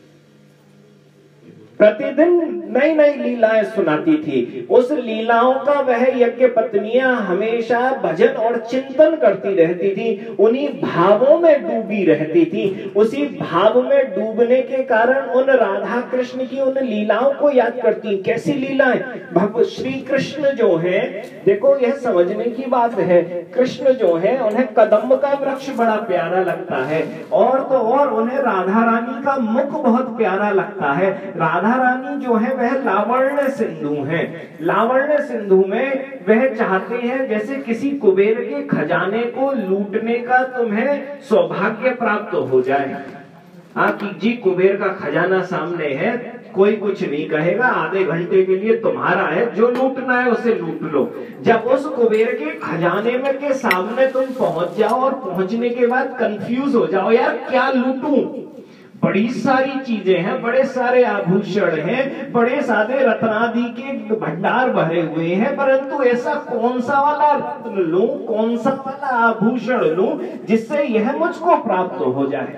प्रतिदिन नई नई लीलाएं सुनाती थी। उस लीलाओं का वह यज्ञ पत्नियां हमेशा भजन और चिंतन करती रहती थी, उन्हीं भावों में डूबी रहती थी। उसी भाव में डूबने के कारण उन राधा कृष्ण की उन लीलाओं को याद करती। कैसी लीलाएं? भगवान श्री कृष्ण जो है, देखो यह समझने की बात है, कृष्ण जो है उन्हें कदम्ब का वृक्ष बड़ा प्यारा लगता है, और तो और उन्हें राधा रानी का मुख बहुत प्यारा लगता है। राधा रानी जो है वह लावण्य सिंधु है, लावण्य सिंधु में वह चाहते हैं जैसे किसी कुबेर के खजाने को लूटने का तुम्हें सौभाग्य प्राप्त हो जाए। हाँ कि जी कुबेर का खजाना सामने है, कोई कुछ नहीं कहेगा, आधे घंटे के लिए तुम्हारा है, जो लूटना है उसे लूट लो। जब उस कुबेर के खजाने में के सामने तुम पहुंच जाओ और पहुंचने के बाद कंफ्यूज हो जाओ, यार क्या लूटूं, बड़ी सारी चीजें हैं, बड़े सारे आभूषण हैं, बड़े सारे रत्नादि के भंडार भरे हुए हैं, परंतु ऐसा कौन सा वाला रत्न लूं, कौन सा वाला आभूषण लूं जिससे यह मुझको प्राप्त हो जाए।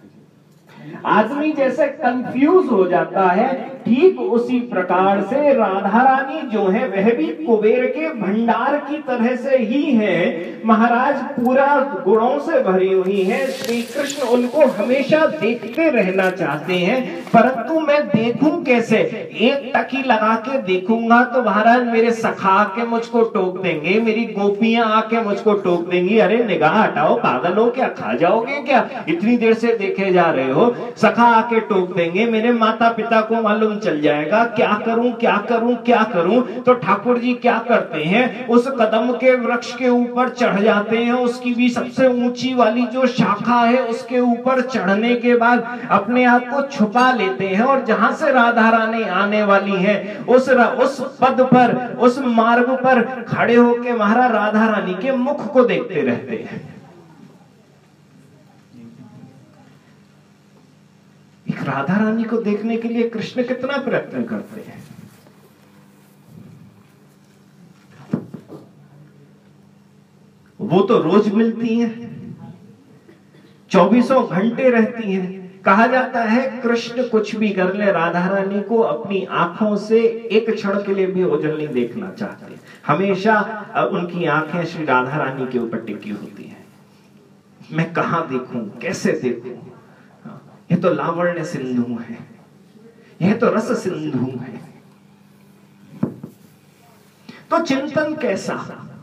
आदमी जैसे कंफ्यूज हो जाता है, ठीक उसी प्रकार से राधा रानी जो है वह भी कुबेर के भंडार की तरह से ही है महाराज, पूरा गुणों से भरी हुई है। श्री कृष्ण उनको हमेशा देखते रहना चाहते हैं, परंतु मैं देखूं कैसे? एक टकी लगा के देखूंगा तो महाराज मेरे सखा आके मुझको टोक देंगे, मेरी गोपियां आके मुझको टोक देंगी, अरे निगाह हटाओ, पागल हो क्या, खा जाओगे क्या, इतनी देर से देखे जा रहे हो। सखा आके टोक देंगे, मेरे माता पिता को मालूम चल जाएगा, क्या करूं क्या करूं क्या करूं। तो ठाकुर जी क्या करते हैं, उस कदम के वृक्ष के ऊपर चढ़ जाते हैं, उसकी भी सबसे ऊंची वाली जो शाखा है उसके ऊपर चढ़ने के बाद अपने आप को छुपा लेते हैं, और जहां से राधा रानी आने वाली है उस उस पद पर, उस मार्ग पर खड़े होके महाराज राधा रानी के मुख को देखते रहते हैं। एक राधा रानी को देखने के लिए कृष्ण कितना प्रयत्न करते हैं। वो तो रोज मिलती हैं, चौबीसों घंटे रहती हैं। कहा जाता है कृष्ण कुछ भी कर ले, राधा रानी को अपनी आंखों से एक क्षण के लिए भी ओझल नहीं देखना चाहते। हमेशा उनकी आंखें श्री राधा रानी के ऊपर टिकी होती हैं। मैं कहां देखूं, कैसे देखूं? यह तो लावण्य सिंधु है, यह तो रस सिंधु है। तो चिंतन कैसा,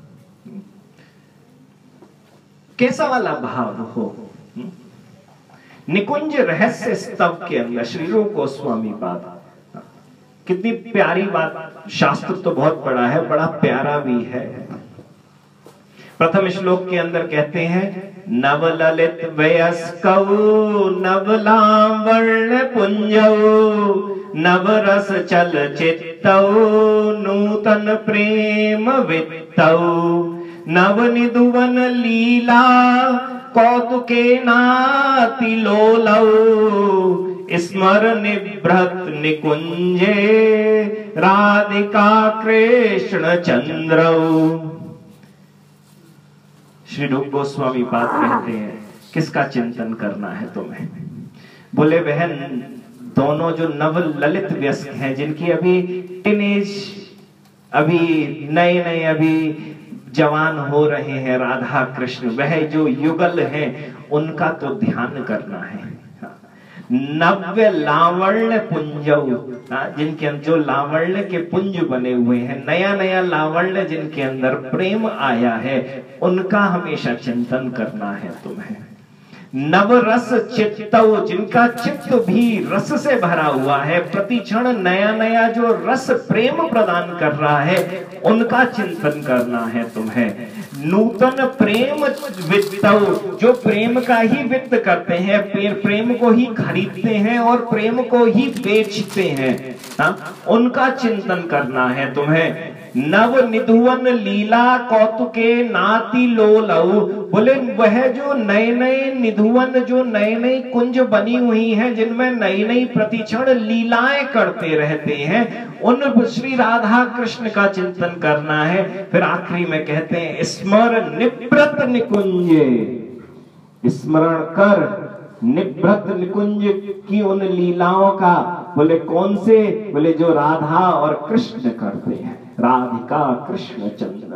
कैसा वाला भाव हो? निकुंज रहस्य स्तव के अंदर श्री रूप गोस्वामी पाद, कितनी प्यारी बात। शास्त्र तो बहुत बड़ा है, बड़ा प्यारा भी है। प्रथम श्लोक के अंदर कहते हैं नव ललित वयस्कौ नव लावण्य पुंजौ नव रस चल चित्तौ नूतन प्रेम वित्तौ नव निधुवन लीला कौतुके नाति लोलौ स्मर निभृत निकुंजे राधिका कृष्ण चंद्रौ। श्री रूप गोस्वामी पाद कहते हैं किसका चिंतन करना है तुम्हें? बोले बहन दोनों जो नव ललित व्यस्क हैं, जिनकी अभी टीनेज, अभी नए नए अभी जवान हो रहे हैं, राधा कृष्ण, वह जो युगल हैं उनका तो ध्यान करना है। नव्य लावण्य पुंजौ, जिनके अंदर जो लावण्य के पुंज बने हुए हैं, नया नया लावण्य जिनके अंदर प्रेम आया है, उनका हमेशा चिंतन करना है तुम्हें। नव रस चित्तौ, जिनका चित्त भी रस से भरा हुआ है, प्रति क्षण नया नया जो रस प्रेम प्रदान कर रहा है, उनका चिंतन करना है तुम्हें। नूतन प्रेम वित्तौ, जो प्रेम का ही वित्त करते हैं, प्रेम को ही खरीदते हैं और प्रेम को ही बेचते हैं, हा? उनका चिंतन करना है तुम्हें। नव निधुवन लीला कौतुके नाति लोलौ, बोले वह जो नए नए निधुवन, जो नए नई कुंज बनी हुई हैं, जिनमें नई नई प्रतिक्षण लीलाएं करते रहते हैं, उन श्री राधा कृष्ण का चिंतन करना है। फिर आखिरी में कहते हैं स्मर निभृत निकुंजे, स्मरण कर निभृत निकुंज की उन लीलाओं का। बोले कौन से? बोले जो राधा और कृष्ण करते हैं, राधिका कृष्ण चंद्र।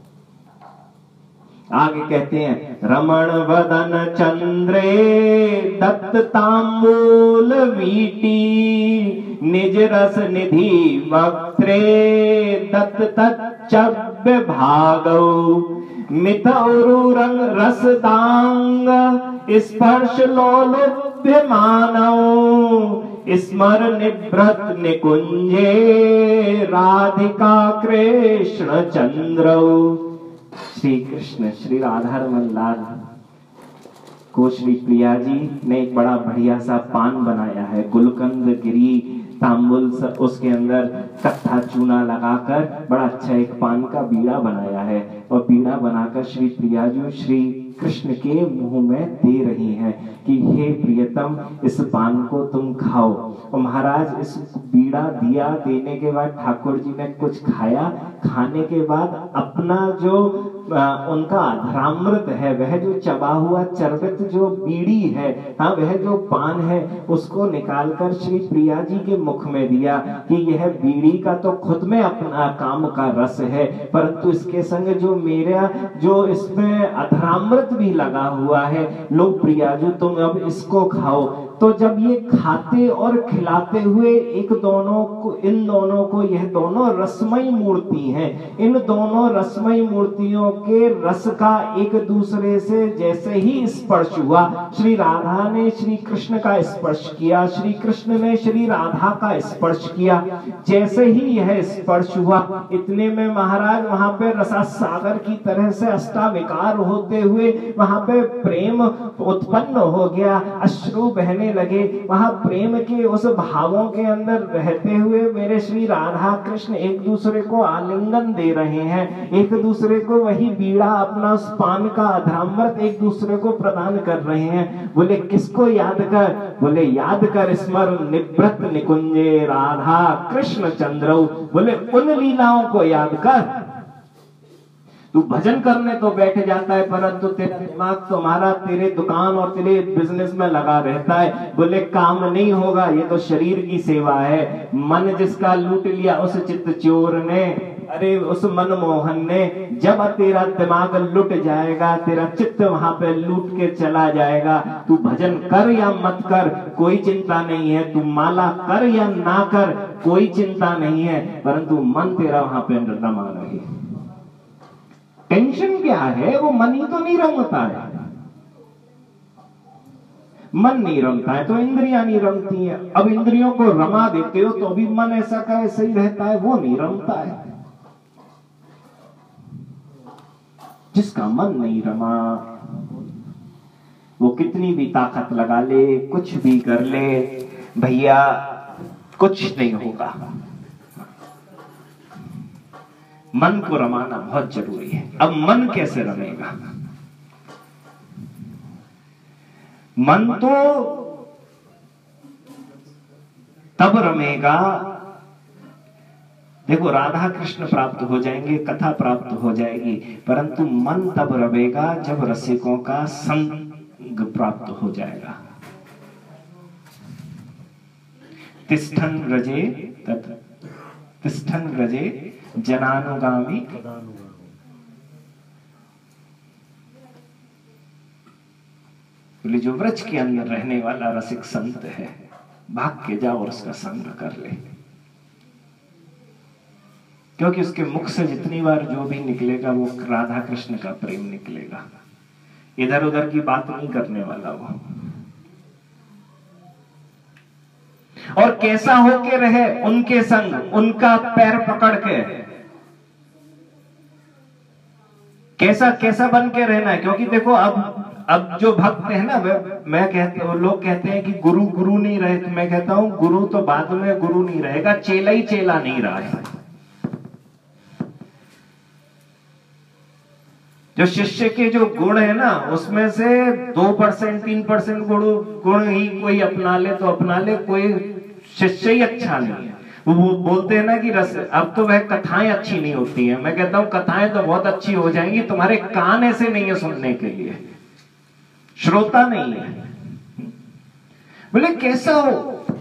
आगे कहते हैं रमण वदन चंद्रे दत्त तांबूल वीटी निज रस निधि वक्त्रे दत्त तच्चव्य भागौ मितौरु रंग रसदांग स्पर्श लोलुभ्य मानौ स्मर निभृत निकुंजे राधिका कृष्ण चंद्रौ। श्री कृष्ण श्री राधा रमन लाल को श्री प्रिया जी ने एक बड़ा बढ़िया सा पान बनाया है, गुलकंद गिरी तांबुल, उसके अंदर कत्था चूना लगाकर बड़ा अच्छा एक पान का बीड़ा बनाया है, और बीड़ा बनाकर श्री प्रिया जी श्री कृष्ण के मुंह में दे रही हैं कि हे प्रियतम इस पान को तुम खाओ। और महाराज इस बीड़ा दिया, देने के बाद ठाकुर जी ने कुछ खाया, खाने के बाद अपना जो आ, उनका अधरामृत है, वह जो चबा हुआ चर्वित जो बीड़ी है, हाँ वह जो पान है, उसको निकालकर श्री प्रिया जी के मुख में दिया कि यह बीड़ी का तो खुद में अपना काम का रस है, परंतु इसके संग जो मेरा जो इसमें अधरामृत भी लगा हुआ है, लो प्रिया जी तुम अब इसको खाओ। तो जब ये खाते और खिलाते हुए एक दोनों को, इन दोनों को, यह दोनों रसमयी मूर्ति हैं, इन दोनों रसमयी मूर्तियों के रस का एक दूसरे से जैसे ही स्पर्श हुआ, श्री राधा ने श्री कृष्ण का स्पर्श किया, श्री कृष्ण ने श्री राधा का स्पर्श किया, जैसे ही यह स्पर्श हुआ, इतने में महाराज वहां पे रसा सागर की तरह से अष्टाविकार होते हुए वहां पे प्रेम उत्पन्न हो गया, अश्रु बहने लगे। वहां प्रेम के उस भावों के अंदर रहते हुए मेरे श्री राधा कृष्ण एक दूसरे को आलिंगन दे रहे हैं, एक दूसरे को वही बीड़ा अपना उस पान का अधरामृत एक दूसरे को प्रदान कर रहे हैं। बोले किसको याद कर? बोले याद कर स्मर निभृत निकुंजे राधा कृष्ण चंद्र। बोले उन लीलाओं को याद कर। तू भजन करने तो बैठ जाता है, परंतु तेरा दिमाग तुम्हारा तेरे दुकान और तेरे बिजनेस में लगा रहता है। बोले काम नहीं होगा, ये तो शरीर की सेवा है। मन जिसका लूट लिया उस चित्त चोर ने, अरे उस मनमोहन ने, जब तेरा दिमाग लुट जाएगा, तेरा चित्त वहां पे लूट के चला जाएगा। तू भजन कर या मत कर कोई चिंता नहीं है, तू माला कर या ना कर कोई चिंता नहीं है, परंतु मन तेरा वहां पे रमा रहे। टेंशन क्या है? वो मन ही तो नहीं रमता है। मन नहीं रमता है तो इंद्रियां नहीं रमती हैं। अब इंद्रियों को रमा देते हो तो भी मन ऐसा का ऐसा ही रहता है, वो नहीं रमता है। जिसका मन नहीं रमा, वो कितनी भी ताकत लगा ले, कुछ भी कर ले, भैया कुछ नहीं होगा। मन को रमाना बहुत जरूरी है। अब मन कैसे रमेगा? मन तो तब रमेगा, देखो राधा कृष्ण प्राप्त हो जाएंगे, कथा प्राप्त हो जाएगी, परंतु मन तब रमेगा जब रसिकों का संग प्राप्त हो जाएगा। तिष्ठन व्रजे तत् तिष्ठन व्रजे जनानुगामी, बोले जो व्रज के अंदर रहने वाला रसिक संत है, भाग के जाओ और उसका संग कर ले, क्योंकि उसके मुख से जितनी बार जो भी निकलेगा वो राधा कृष्ण का प्रेम निकलेगा, इधर उधर की बात नहीं करने वाला वो। और कैसा होके रहे उनके संग, उनका पैर पकड़ के, कैसा कैसा बन के रहना है। क्योंकि देखो अब अब जो भक्त है ना, मैं कहते वो लोग कहते हैं कि गुरु गुरु नहीं रहे, तो मैं कहता हूं गुरु तो बाद में गुरु नहीं रहेगा, चेला ही चेला नहीं रहा है। जो शिष्य के जो गुण है ना, उसमें से दो परसेंट तीन परसेंट गुण गुण ही कोई अपना ले तो अपना ले, कोई शिष्य ही अच्छा नहीं है। वो बोलते हैं ना कि रस, अब तो वह कथाएं अच्छी नहीं होती हैं। मैं कहता हूं कथाएं तो बहुत अच्छी हो जाएंगी, तुम्हारे कान ऐसे नहीं है सुनने के लिए, श्रोता नहीं है। बोले कैसा हो?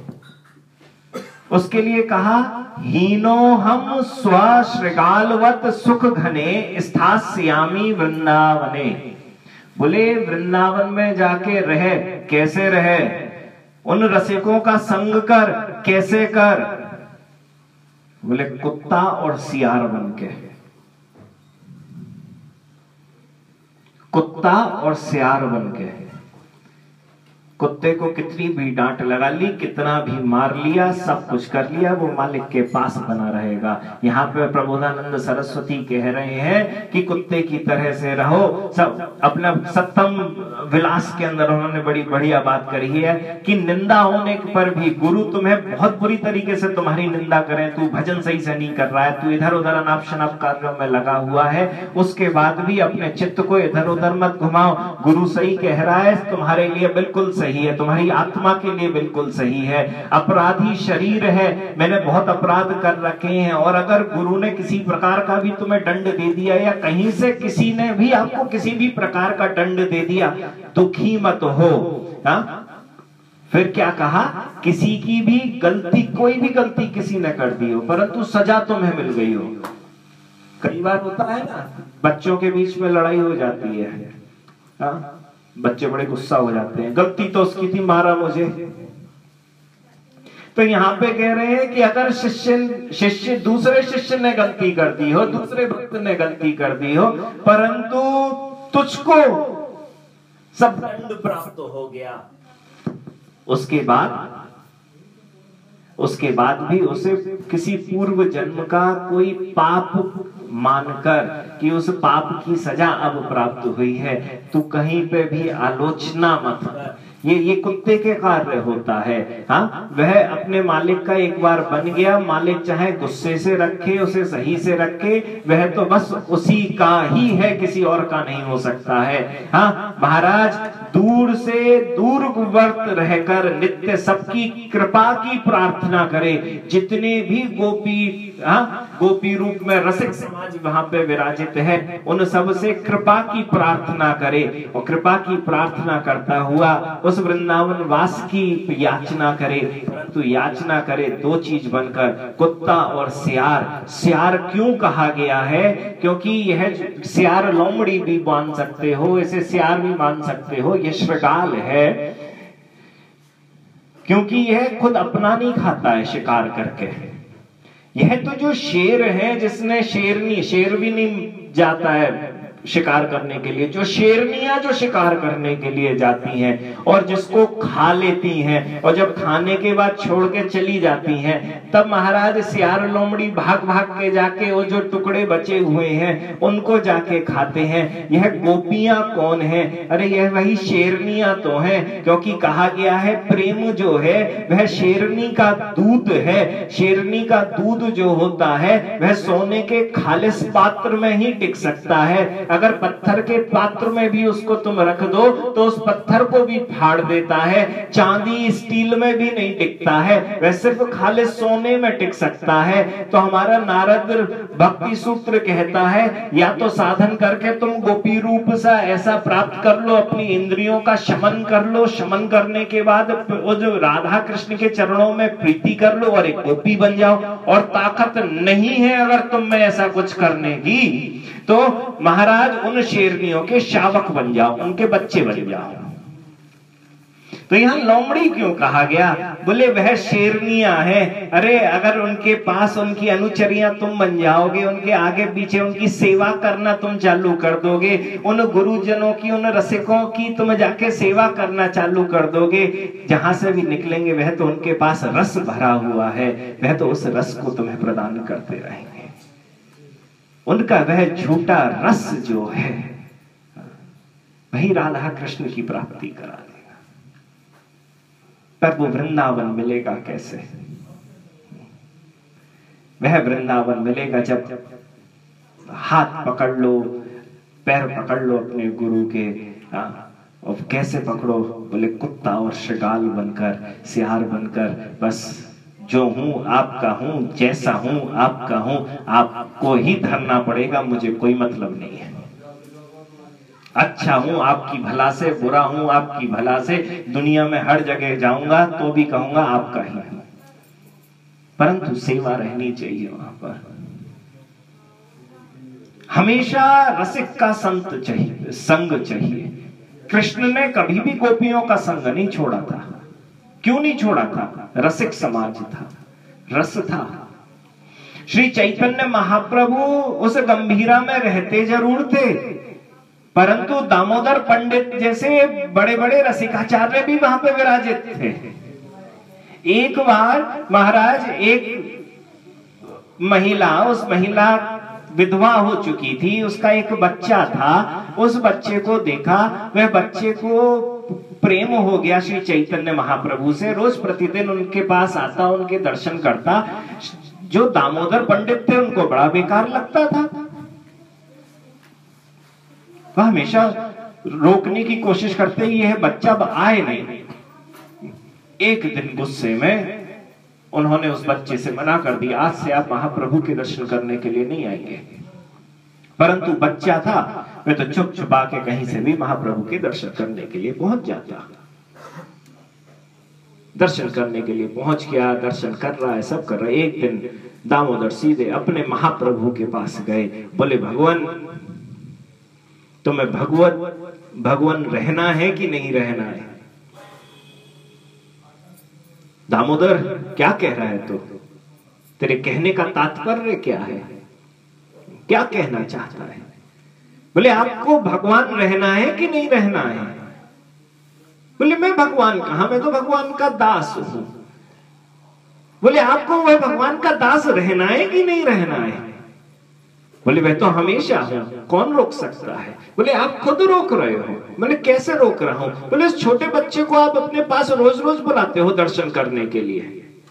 उसके लिए कहा हीनो हम स्वश्रृगालवत सुख घने स्थास्यामी वृंदावने। बोले वृंदावन में जाके रहे, कैसे रहे? उन रसिकों का संग कर, कैसे कर? बोले कुत्ता और सियार बन के, कुत्ता और सियार बन के। कुत्ते को कितनी भी डांट लगा ली, कितना भी मार लिया, सब कुछ कर लिया, वो मालिक के पास बना रहेगा। यहाँ पे प्रबोधानंद सरस्वती कह रहे हैं कि कुत्ते की तरह से रहो, सब अपना सप्तम विलास के अंदर उन्होंने बड़ी बढ़िया बात करी है कि निंदा होने पर भी गुरु तुम्हें बहुत बुरी तरीके से तुम्हारी निंदा करें, तू भजन सही से नहीं कर रहा है, तू इधर उधर अनाप शनाप कार्यों में लगा हुआ है, उसके बाद भी अपने चित्त को इधर उधर मत घुमाओ। गुरु सही कह रहा है, तुम्हारे लिए बिल्कुल सही है, तुम्हारी आत्मा के लिए बिल्कुल सही है। अपराधी शरीर है, मैंने बहुत अपराध कर रखे हैं, और अगर गुरु ने किसी प्रकार का भी तुम्हें दंड दे दिया या कहीं से किसी ने भी आपको किसी भी प्रकार का दंड दे दिया, दुखी मत हो। हा? फिर क्या कहा? किसी की भी गलती, कोई भी गलती किसी ने कर दी हो, परंतु सजा तुम्हें मिल गई हो। कई बार होता है ना, बच्चों के बीच में लड़ाई हो जाती है, हा? बच्चे बड़े गुस्सा हो जाते हैं, गलती तो उसकी थी, मारा मुझे। तो यहाँ पे कह रहे हैं कि अगर शिष्य शिष्य दूसरे शिष्य ने गलती कर दी हो, दूसरे भक्त ने गलती कर दी हो, परंतु तुझको सब दंड प्राप्त हो गया, उसके बाद उसके बाद भी उसे किसी पूर्व जन्म का कोई पाप मानकर कि उस पाप की सजा अब प्राप्त हुई है, तू कहीं पे भी आलोचना मत कर। ये ये कुत्ते के कार्य होता है। हाँ, वह अपने मालिक का एक बार बन गया, मालिक चाहे गुस्से से रखे, उसे सही से रखे, वह तो बस उसी का ही है, किसी और का नहीं हो सकता है। हाँ महाराज, दूर से दूर वर्त रहकर नित्य सबकी कृपा की प्रार्थना करे। जितने भी गोपी हाँ गोपी रूप में रसिक समाज वहां पे विराजित है, उन सब से कृपा की प्रार्थना करे, और कृपा की प्रार्थना करता हुआ उस वृंदावन वास की याचना करे। परंतु याचना करे दो चीज बनकर, कुत्ता और सियार। सियार क्यों कहा गया है? क्योंकि यह सियार लोमड़ी भी मान सकते हो, इसे सियार भी मान सकते हो, यह श्रृगाल है, क्योंकि यह खुद अपना नहीं खाता है शिकार करके। यह तो जो शेर है, जिसने शेरनी, शेर भी नहीं जाता है शिकार करने के लिए, जो शेरनियां जो शिकार करने के लिए जाती हैं और जिसको खा लेती हैं और जब खाने के बाद छोड़ के चली जाती हैं, तब महाराज सियार लोमड़ी भाग भाग के जाके वो जो टुकड़े बचे हुए हैं उनको जाके खाते हैं। यह गोपियां कौन है? अरे यह वही शेरनियां तो हैं, क्योंकि कहा गया है प्रेम जो है वह शेरनी का दूध है। शेरनी का दूध जो होता है वह सोने के खालिस पात्र में ही टिक सकता है। अगर पत्थर के पात्र में भी उसको तुम रख दो तो उस पत्थर को भी फाड़ देता है। चांदी स्टील में भी नहीं टिकता है, वह सिर्फ खाली सोने में टिक सकता है। तो हमारा नारद भक्ति सूत्र कहता है या तो साधन करके तुम गोपी रूप सा ऐसा प्राप्त कर लो, अपनी इंद्रियों का शमन कर लो, शमन करने के बाद वो जो राधा कृष्ण के चरणों में प्रीति कर लो और एक गोपी बन जाओ। और ताकत नहीं है अगर तुम में ऐसा कुछ करने की तो महाराज उन शेरनियों के शावक बन जाओ, उनके बच्चे बन जाओ। तो यहां लोमड़ी क्यों कहा गया? बोले वह शेरनियां हैं। अरे अगर उनके पास उनकी अनुचरियां तुम बन जाओगे, उनके आगे पीछे उनकी सेवा करना तुम चालू कर दोगे, उन गुरुजनों की, उन रसिकों की तुम जाके सेवा करना चालू कर दोगे, जहां से भी निकलेंगे वह तो उनके पास रस भरा हुआ है, वह तो उस रस को तुम्हें प्रदान करते रहेंगे। उनका वह झूठा रस जो है वही राधा कृष्ण की प्राप्ति करा देगा। पर वो वृंदावन मिलेगा कैसे? वह वृंदावन मिलेगा जब हाथ पकड़ लो, पैर पकड़ लो अपने गुरु के। और कैसे पकड़ो? बोले कुत्ता और शगाल बनकर, सियार बनकर, बस जो हूं आपका हूं, जैसा हूं आपका हूं, आपको ही धरना पड़ेगा, मुझे कोई मतलब नहीं है। अच्छा हूं आपकी भला से, बुरा हूं आपकी भला से, दुनिया में हर जगह जाऊंगा तो भी कहूंगा आपका ही हूं, परंतु सेवा रहनी चाहिए वहां पर। हमेशा रसिक का संत चाहिए, संग चाहिए। कृष्ण ने कभी भी गोपियों का संग नहीं छोड़ा था। क्यों नहीं छोड़ा था? रसिक समाज था, रस था। श्री चैतन्य महाप्रभु उस गंभीरा में रहते जरूर थे, परंतु दामोदर पंडित जैसे बड़े बड़े रसिकाचार्य भी वहां पे विराजित थे। एक बार महाराज एक महिला, उस महिला विधवा हो चुकी थी, उसका एक बच्चा था, उस बच्चे को देखा, वह बच्चे को प्रेम हो गया श्री चैतन्य महाप्रभु से, रोज प्रतिदिन उनके पास आता, उनके दर्शन करता। जो दामोदर पंडित थे उनको बड़ा बेकार लगता था, वह हमेशा रोकने की कोशिश करते ही यह बच्चा आए नहीं। एक दिन गुस्से में उन्होंने उस बच्चे से मना कर दिया, आज से आप महाप्रभु के दर्शन करने के लिए नहीं आएंगे। परंतु बच्चा था, वह तो छुप छुपा के कहीं से भी महाप्रभु के दर्शन करने के लिए पहुंच जाता। दर्शन करने के लिए पहुंच गया, दर्शन कर रहा है, सब कर रहा है। एक दिन दामोदर सीधे अपने महाप्रभु के पास गए, बोले भगवान तुम्हें भगवत भगवान रहना है कि नहीं रहना है? दामोदर क्या कह रहा है तू? तेरे कहने का तात्पर्य क्या है? क्या कहना चाहता है? बोले आपको भगवान रहना है कि नहीं रहना है? बोले मैं भगवान कहां, मैं तो भगवान का दास हूं। बोले आपको वह भगवान का दास रहना है कि नहीं रहना है? बोले वह तो हमेशा है, कौन रोक सकता है? बोले आप खुद रोक रहे हो। बोले कैसे रोक रहा हूं? बोले उस छोटे बच्चे को आप अपने पास रोज रोज बुलाते हो दर्शन करने के लिए।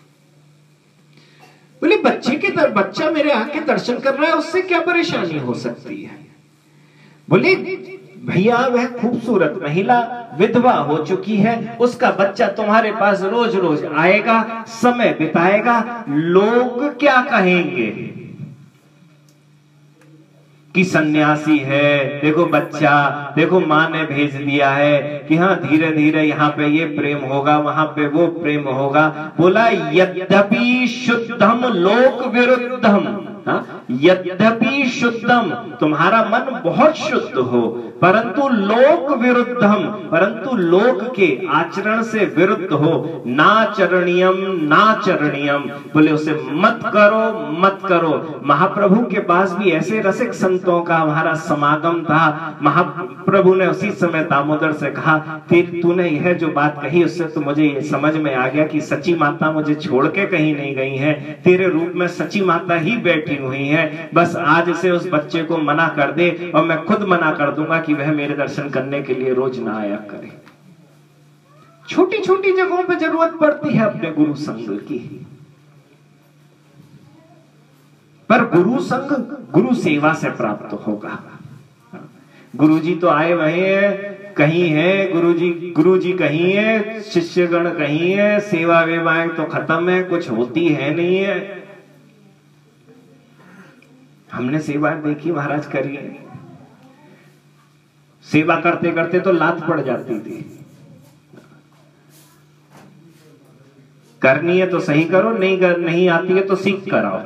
बोले बच्चे के तर बच्चा मेरे आके दर्शन कर रहा है, उससे क्या परेशानी हो सकती है? बोले भैया वह खूबसूरत महिला विधवा हो चुकी है, उसका बच्चा तुम्हारे पास रोज रोज आएगा, समय बिताएगा, लोग क्या कहेंगे कि सन्यासी है, देखो बच्चा, देखो माँ ने भेज दिया है कि हाँ धीरे धीरे यहाँ पे ये प्रेम होगा, वहां पे वो प्रेम होगा। बोला यद्यपि शुद्धम लोक विरुद्धम, हाँ यद्यपि शुद्धम, तुम्हारा मन बहुत शुद्ध हो, परंतु लोक विरुद्धम, परंतु लोक के आचरण से विरुद्ध हो, नाचरणीयम नाचरणीयम, बोले उसे मत करो मत करो। महाप्रभु के पास भी ऐसे रसिक संतों का हमारा समागम था। महाप्रभु ने उसी समय दामोदर से कहा, तेरी तूने यह जो बात कही उससे तो मुझे ये समझ में आ गया कि सची माता मुझे छोड़ के कहीं नहीं गई है, तेरे रूप में सची माता ही बैठी हुई है। बस आज से उस बच्चे को मना कर दे और मैं खुद मना कर दूंगा कि वह मेरे दर्शन करने के लिए रोज ना आया करे। छोटी छोटी जगहों पे जरूरत पड़ती है अपने गुरु संग की, पर गुरु संग गुरु सेवा से प्राप्त होगा। गुरु जी तो आए वही है कहीं है, गुरु जी गुरु जी कहीं है, शिष्यगण कहीं है, सेवा वेवाएं तो खत्म है, कुछ होती है नहीं है। हमने सेवा देखी महाराज करी है, सेवा करते करते तो लात पड़ जाती थी। करनी है तो सही करो, नहीं कर नहीं आती है तो सीख कराओ।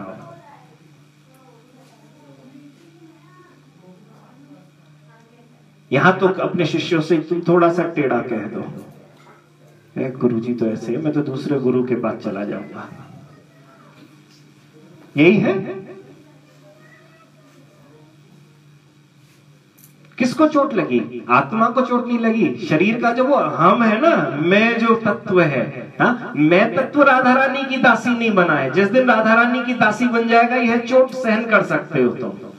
यहां तो अपने शिष्यों से तुम थोड़ा सा टेढ़ा कह दो, गुरु जी तो ऐसे है, मैं तो दूसरे गुरु के पास चला जाऊंगा। यही है। किसको चोट लगी? आत्मा को चोट नहीं लगी। शरीर का जो वो हम है ना, मैं जो तत्व है, हा? मैं तत्व राधा रानी की दासी नहीं बना है। जिस दिन राधा रानी की दासी बन जाएगा यह चोट सहन कर सकते हो तुम। तो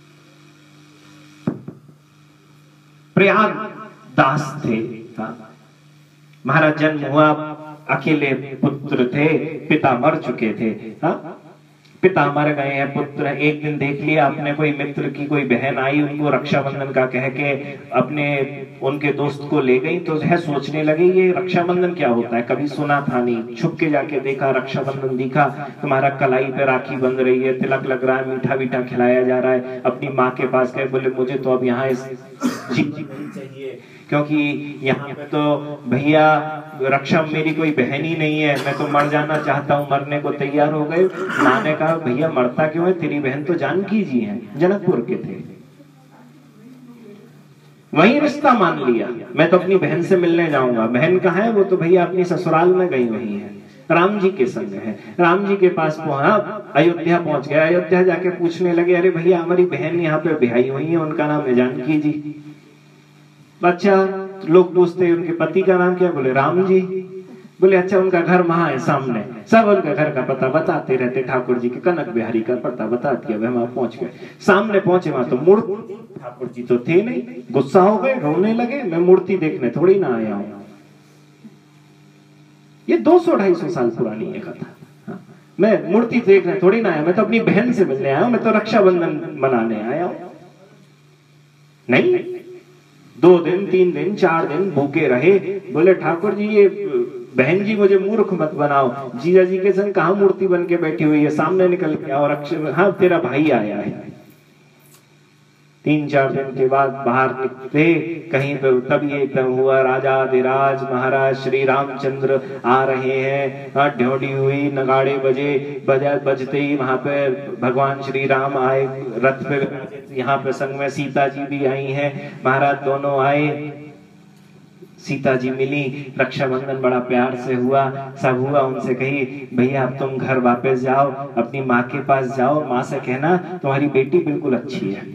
प्रयाग दास थे, महाराज जन्म हुआ, अकेले पुत्र थे, पिता मर चुके थे। हा? पिता मर गए हैं, पुत्र एक दिन देख लिया अपने कोई मित्र की कोई बहन आई, उनको रक्षाबंधन का कह के अपने उनके दोस्त को ले गई। तो वह सोचने लगे ये रक्षाबंधन क्या होता है, कभी सुना था नहीं। छुप के जाके देखा, रक्षाबंधन दिखा, तुम्हारा कलाई पे राखी बंध रही है, तिलक लग रहा है, मीठा मीठा खिलाया जा रहा है। अपनी माँ के पास गए, बोले मुझे तो अब यहाँ इस चाहिए, क्योंकि यहाँ पे तो भैया रक्षा मेरी कोई बहन ही नहीं है, मैं तो मर जाना चाहता हूँ। मरने को तैयार हो गए। माँ ने कहा भैया मरता क्यों है, तेरी बहन तो जानकी जी है, जनकपुर के थे। वही रिश्ता मान लिया, मैं तो अपनी बहन से मिलने जाऊंगा। बहन कहाँ है? वो तो भैया अपनी ससुराल में गई वही है, राम जी के संग है। राम जी के पास पहुंचा, अयोध्या पहुंच गया। अयोध्या जाके पूछने लगे, अरे भैया हमारी बहन यहाँ पे ब्याही हुई है, उनका नाम है जानकी जी। अच्छा, लोग पूछते हैं उनके पति का नाम क्या? बोले राम जी। बोले अच्छा उनका घर वहां है सामने। सब उनका घर का पता बताते रहते, ठाकुर जी के कनक बिहारी का पता बता दिया। वहां पहुंच गए, सामने पहुंचे, वहां तो मूर्ति, ठाकुर जी तो थे नहीं। गुस्सा हो गए, रोने लगे, मैं मूर्ति देखने थोड़ी ना आया हूं। ये दो सौ ढाई सौ साल पुरानी है कथा। मैं मूर्ति देखने थोड़ी ना आया, मैं तो अपनी बहन से मिलने आया हूं, मैं तो रक्षाबंधन मनाने आया हूं। नहीं, दो दिन तीन दिन चार दिन भूखे रहे। बोले ठाकुर जी ये बहन जी मुझे मूर्ख मत बनाओ, जीजा जी के संग कहाँ मूर्ति बन के बैठी हुई है, सामने निकल के और अक्षर, हाँ तेरा भाई आया है। तीन चार दिन के बाद बाहर निकले कहीं पे, तब ये एकदम हुआ, राजाधिराज महाराज श्री रामचंद्र आ रहे हैं। हाँ ढ्योडी हुई, नगाड़े बजे, बजा बजते ही वहां पे भगवान श्री राम आए रथ पे। यहाँ पे संग में सीता जी भी आई हैं। महाराज दोनों आए, सीता जी मिली, रक्षाबंधन बड़ा प्यार से हुआ, सब हुआ। उनसे कही भैया अब तुम घर वापस जाओ, अपनी माँ के पास जाओ, माँ से कहना तुम्हारी बेटी बिल्कुल अच्छी है।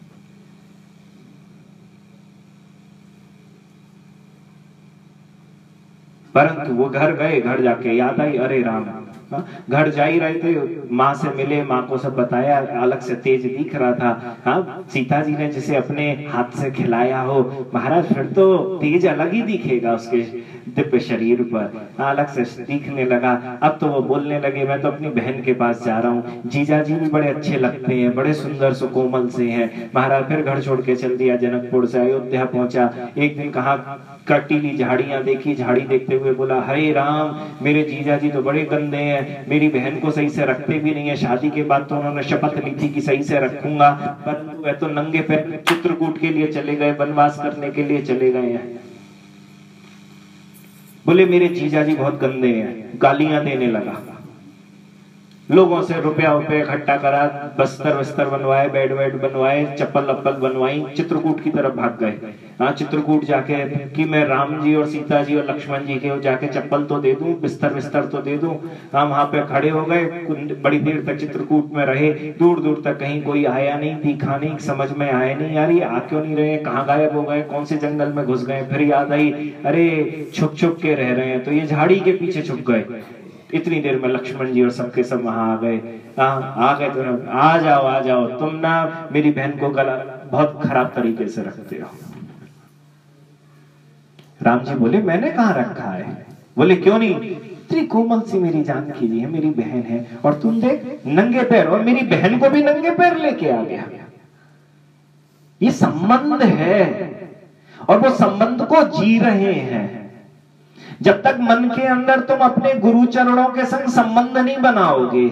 परंतु वो घर गए, घर जाके याद आई, अरे राम, घर जा ही रहे थे, माँ से मिले, माँ को सब बताया, अलग से तेज दिख रहा था। हाँ सीता जी ने जिसे अपने हाथ से खिलाया हो, महाराज फिर तो तेज अलग ही दिखेगा उसके दिव्य शरीर पर, अलग से दिखने लगा। अब तो वो बोलने लगे मैं तो अपनी बहन के पास जा रहा हूँ, जीजा जी भी बड़े अच्छे लगते हैं, बड़े सुंदर सुकोमल से हैं। महाराज फिर घर छोड़ के चल दिया, जनकपुर से अयोध्या पहुंचा। एक दिन कहा कटीली झाड़ियां देखी, झाड़ी देखते हुए बोला हरे राम, मेरे जीजा जी तो बड़े गंदे हैं, मेरी बहन को सही से रखते भी नहीं है। शादी के बाद तो उन्होंने शपथ ली थी कि सही से रखूंगा, परंतु वह तो नंगे पैर चित्रकूट के लिए चले गए, वनवास करने के लिए चले गए हैं। बोले मेरे जीजा जी बहुत गंदे हैं, गालियां देने लगा। लोगों से रुपया रुपया इकट्ठा करा, बस्तर वस्तर बनवाए, बेड वेड बनवाए, चप्पल अप्पल बनवाई, चित्रकूट की तरफ भाग गए। हाँ, चित्रकूट जाके कि मैं राम जी और सीता जी और लक्ष्मण जी के जाके चप्पल तो दे दूं, बिस्तर बिस्तर तो दे दूं। हम वहां पे खड़े हो गए, बड़ी देर तक चित्रकूट में रहे, दूर दूर तक कहीं कोई आया नहीं, दिखा नहीं, समझ में आया नहीं यार ये आ क्यों नहीं रहे, कहाँ गायब हो गए, कौन से जंगल में घुस गए। फिर याद आई, अरे छुप छुप के रह रहे हैं, तो ये झाड़ी के पीछे छुप गए। इतनी देर में लक्ष्मण जी और सबके सब वहां आ गए। आ, आ गए तो आ जाओ आ जाओ, तुम ना मेरी बहन को गला बहुत खराब तरीके से रखते हो। राम जी बोले मैंने कहा रखा है? बोले क्यों नहीं, इतनी कोमल सी मेरी जानकी जी है, मेरी बहन है, और तुम देख नंगे पैर, और मेरी बहन को भी नंगे पैर लेके आ गया। ये संबंध है और वो संबंध को जी रहे हैं। जब तक मन के अंदर तुम अपने गुरु चरणों के संग संबंध नहीं बनाओगे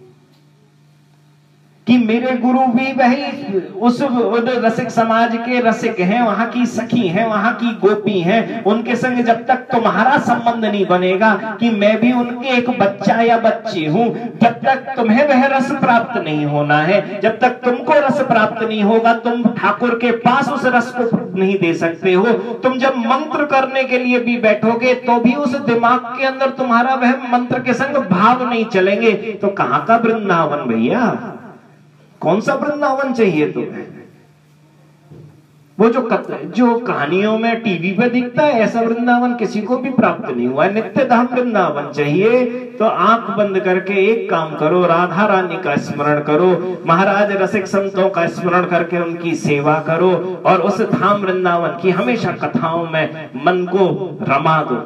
कि मेरे गुरु भी वही उस रसिक समाज के रसिक हैं, वहां की सखी हैं, वहां की गोपी हैं, उनके संग जब तक तुम्हारा संबंध नहीं बनेगा कि मैं भी उनके एक बच्चा या बच्ची हूं, जब तक तुम्हें वह रस प्राप्त नहीं होना है, जब तक तुमको रस प्राप्त नहीं होगा, तुम ठाकुर के पास उस रस को नहीं दे सकते हो। तुम जब मंत्र करने के लिए भी बैठोगे तो भी उस दिमाग के अंदर तुम्हारा वह मंत्र के संग भाव नहीं चलेंगे, तो कहां का वृंदावन भैया, कौन सा वृंदावन चाहिए तुम्हें? वो जो जो कहानियों में टीवी पे दिखता है ऐसा वृंदावन किसी को भी प्राप्त नहीं हुआ है। नित्य धाम वृंदावन चाहिए तो आंख बंद करके एक काम करो, राधा रानी का स्मरण करो, महाराज रसिक संतों का स्मरण करके उनकी सेवा करो, और उस धाम वृंदावन की हमेशा कथाओं में मन को रमा दो।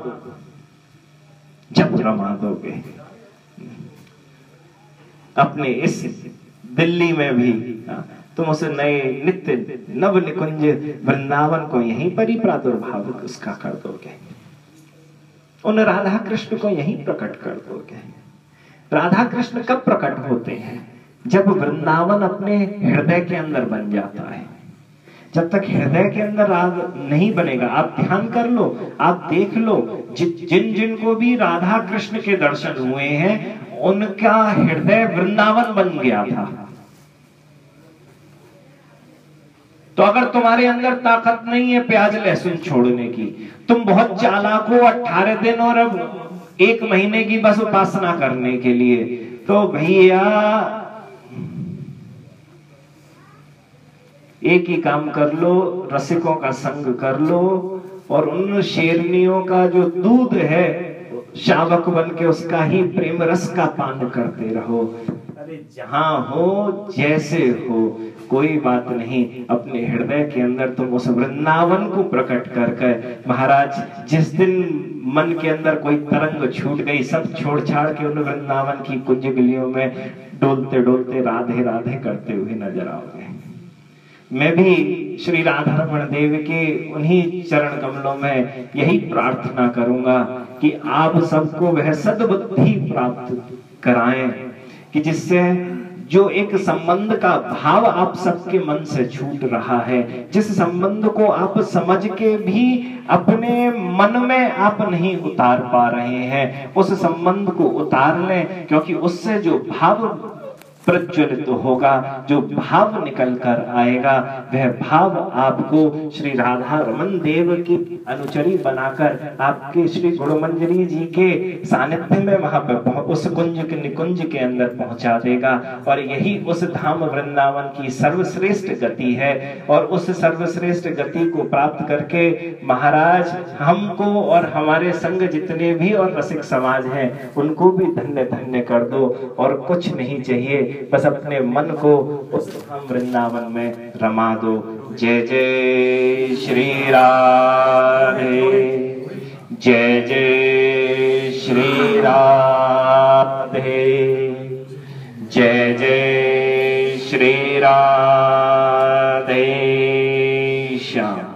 जब रमा दोगे अपने इस दिल्ली में भी तुम उस नए नित्य नव निकुंज वृंदावन को यहीं पर ही प्रादुर्भाव उसका कर दोगे, उन राधा कृष्ण को यहीं प्रकट कर दोगे। राधा कृष्ण कब प्रकट होते हैं? जब वृंदावन अपने हृदय के अंदर बन जाता है। जब तक हृदय के अंदर राग नहीं बनेगा, आप ध्यान कर लो, आप देख लो, जि, जिन जिन को भी राधा कृष्ण के दर्शन हुए हैं उनका हृदय वृंदावन बन गया था। तो अगर तुम्हारे अंदर ताकत नहीं है प्याज लहसुन छोड़ने की, तुम बहुत चालाक हो अठारह दिन और अब एक महीने की बस उपासना करने के लिए, तो भैया एक ही काम कर लो, रसिकों का संग कर लो और उन शेरनियों का जो दूध है शावक बन के उसका ही प्रेम रस का पान करते रहो। अरे जहां हो जैसे हो कोई बात नहीं, अपने हृदय के अंदर तुम उस वृंदावन को प्रकट करके, महाराज जिस दिन मन के अंदर कोई तरंग छूट गई, सब छोड़ छाड़ के उन वृंदावन की कुंज गलियों में डोलते डोलते राधे राधे करते हुए नजर आओगे। मैं भी श्री राधा रमण देव के उन्हीं चरण कमलों में यही प्रार्थना करूंगा कि आप सबको वह सद्बुद्धि प्राप्त कराएं कि जिससे जो एक संबंध का भाव आप सबके मन से छूट रहा है, जिस संबंध को आप समझ के भी अपने मन में आप नहीं उतार पा रहे हैं, उस संबंध को उतार लें, क्योंकि उससे जो भाव प्रज्वलित तो होगा, जो भाव निकल कर आएगा, वह भाव आपको श्री राधा रमन देव की अनुचरी बनाकर आपके श्री गुणमंजरी जी के सानिध्य में वहां पर उस कुंज के निकुंज के अंदर पहुंचा देगा। और यही उस धाम वृंदावन की सर्वश्रेष्ठ गति है। और उस सर्वश्रेष्ठ गति को प्राप्त करके महाराज हमको और हमारे संग जितने भी और रसिक समाज हैं उनको भी धन्य धन्य कर दो। और कुछ नहीं चाहिए, बस अपने मन को उस धाम वृंदावन में रमा दो। जय जय श्री राधे, जय जय श्री राधे, जय जय श्री राधे श्याम।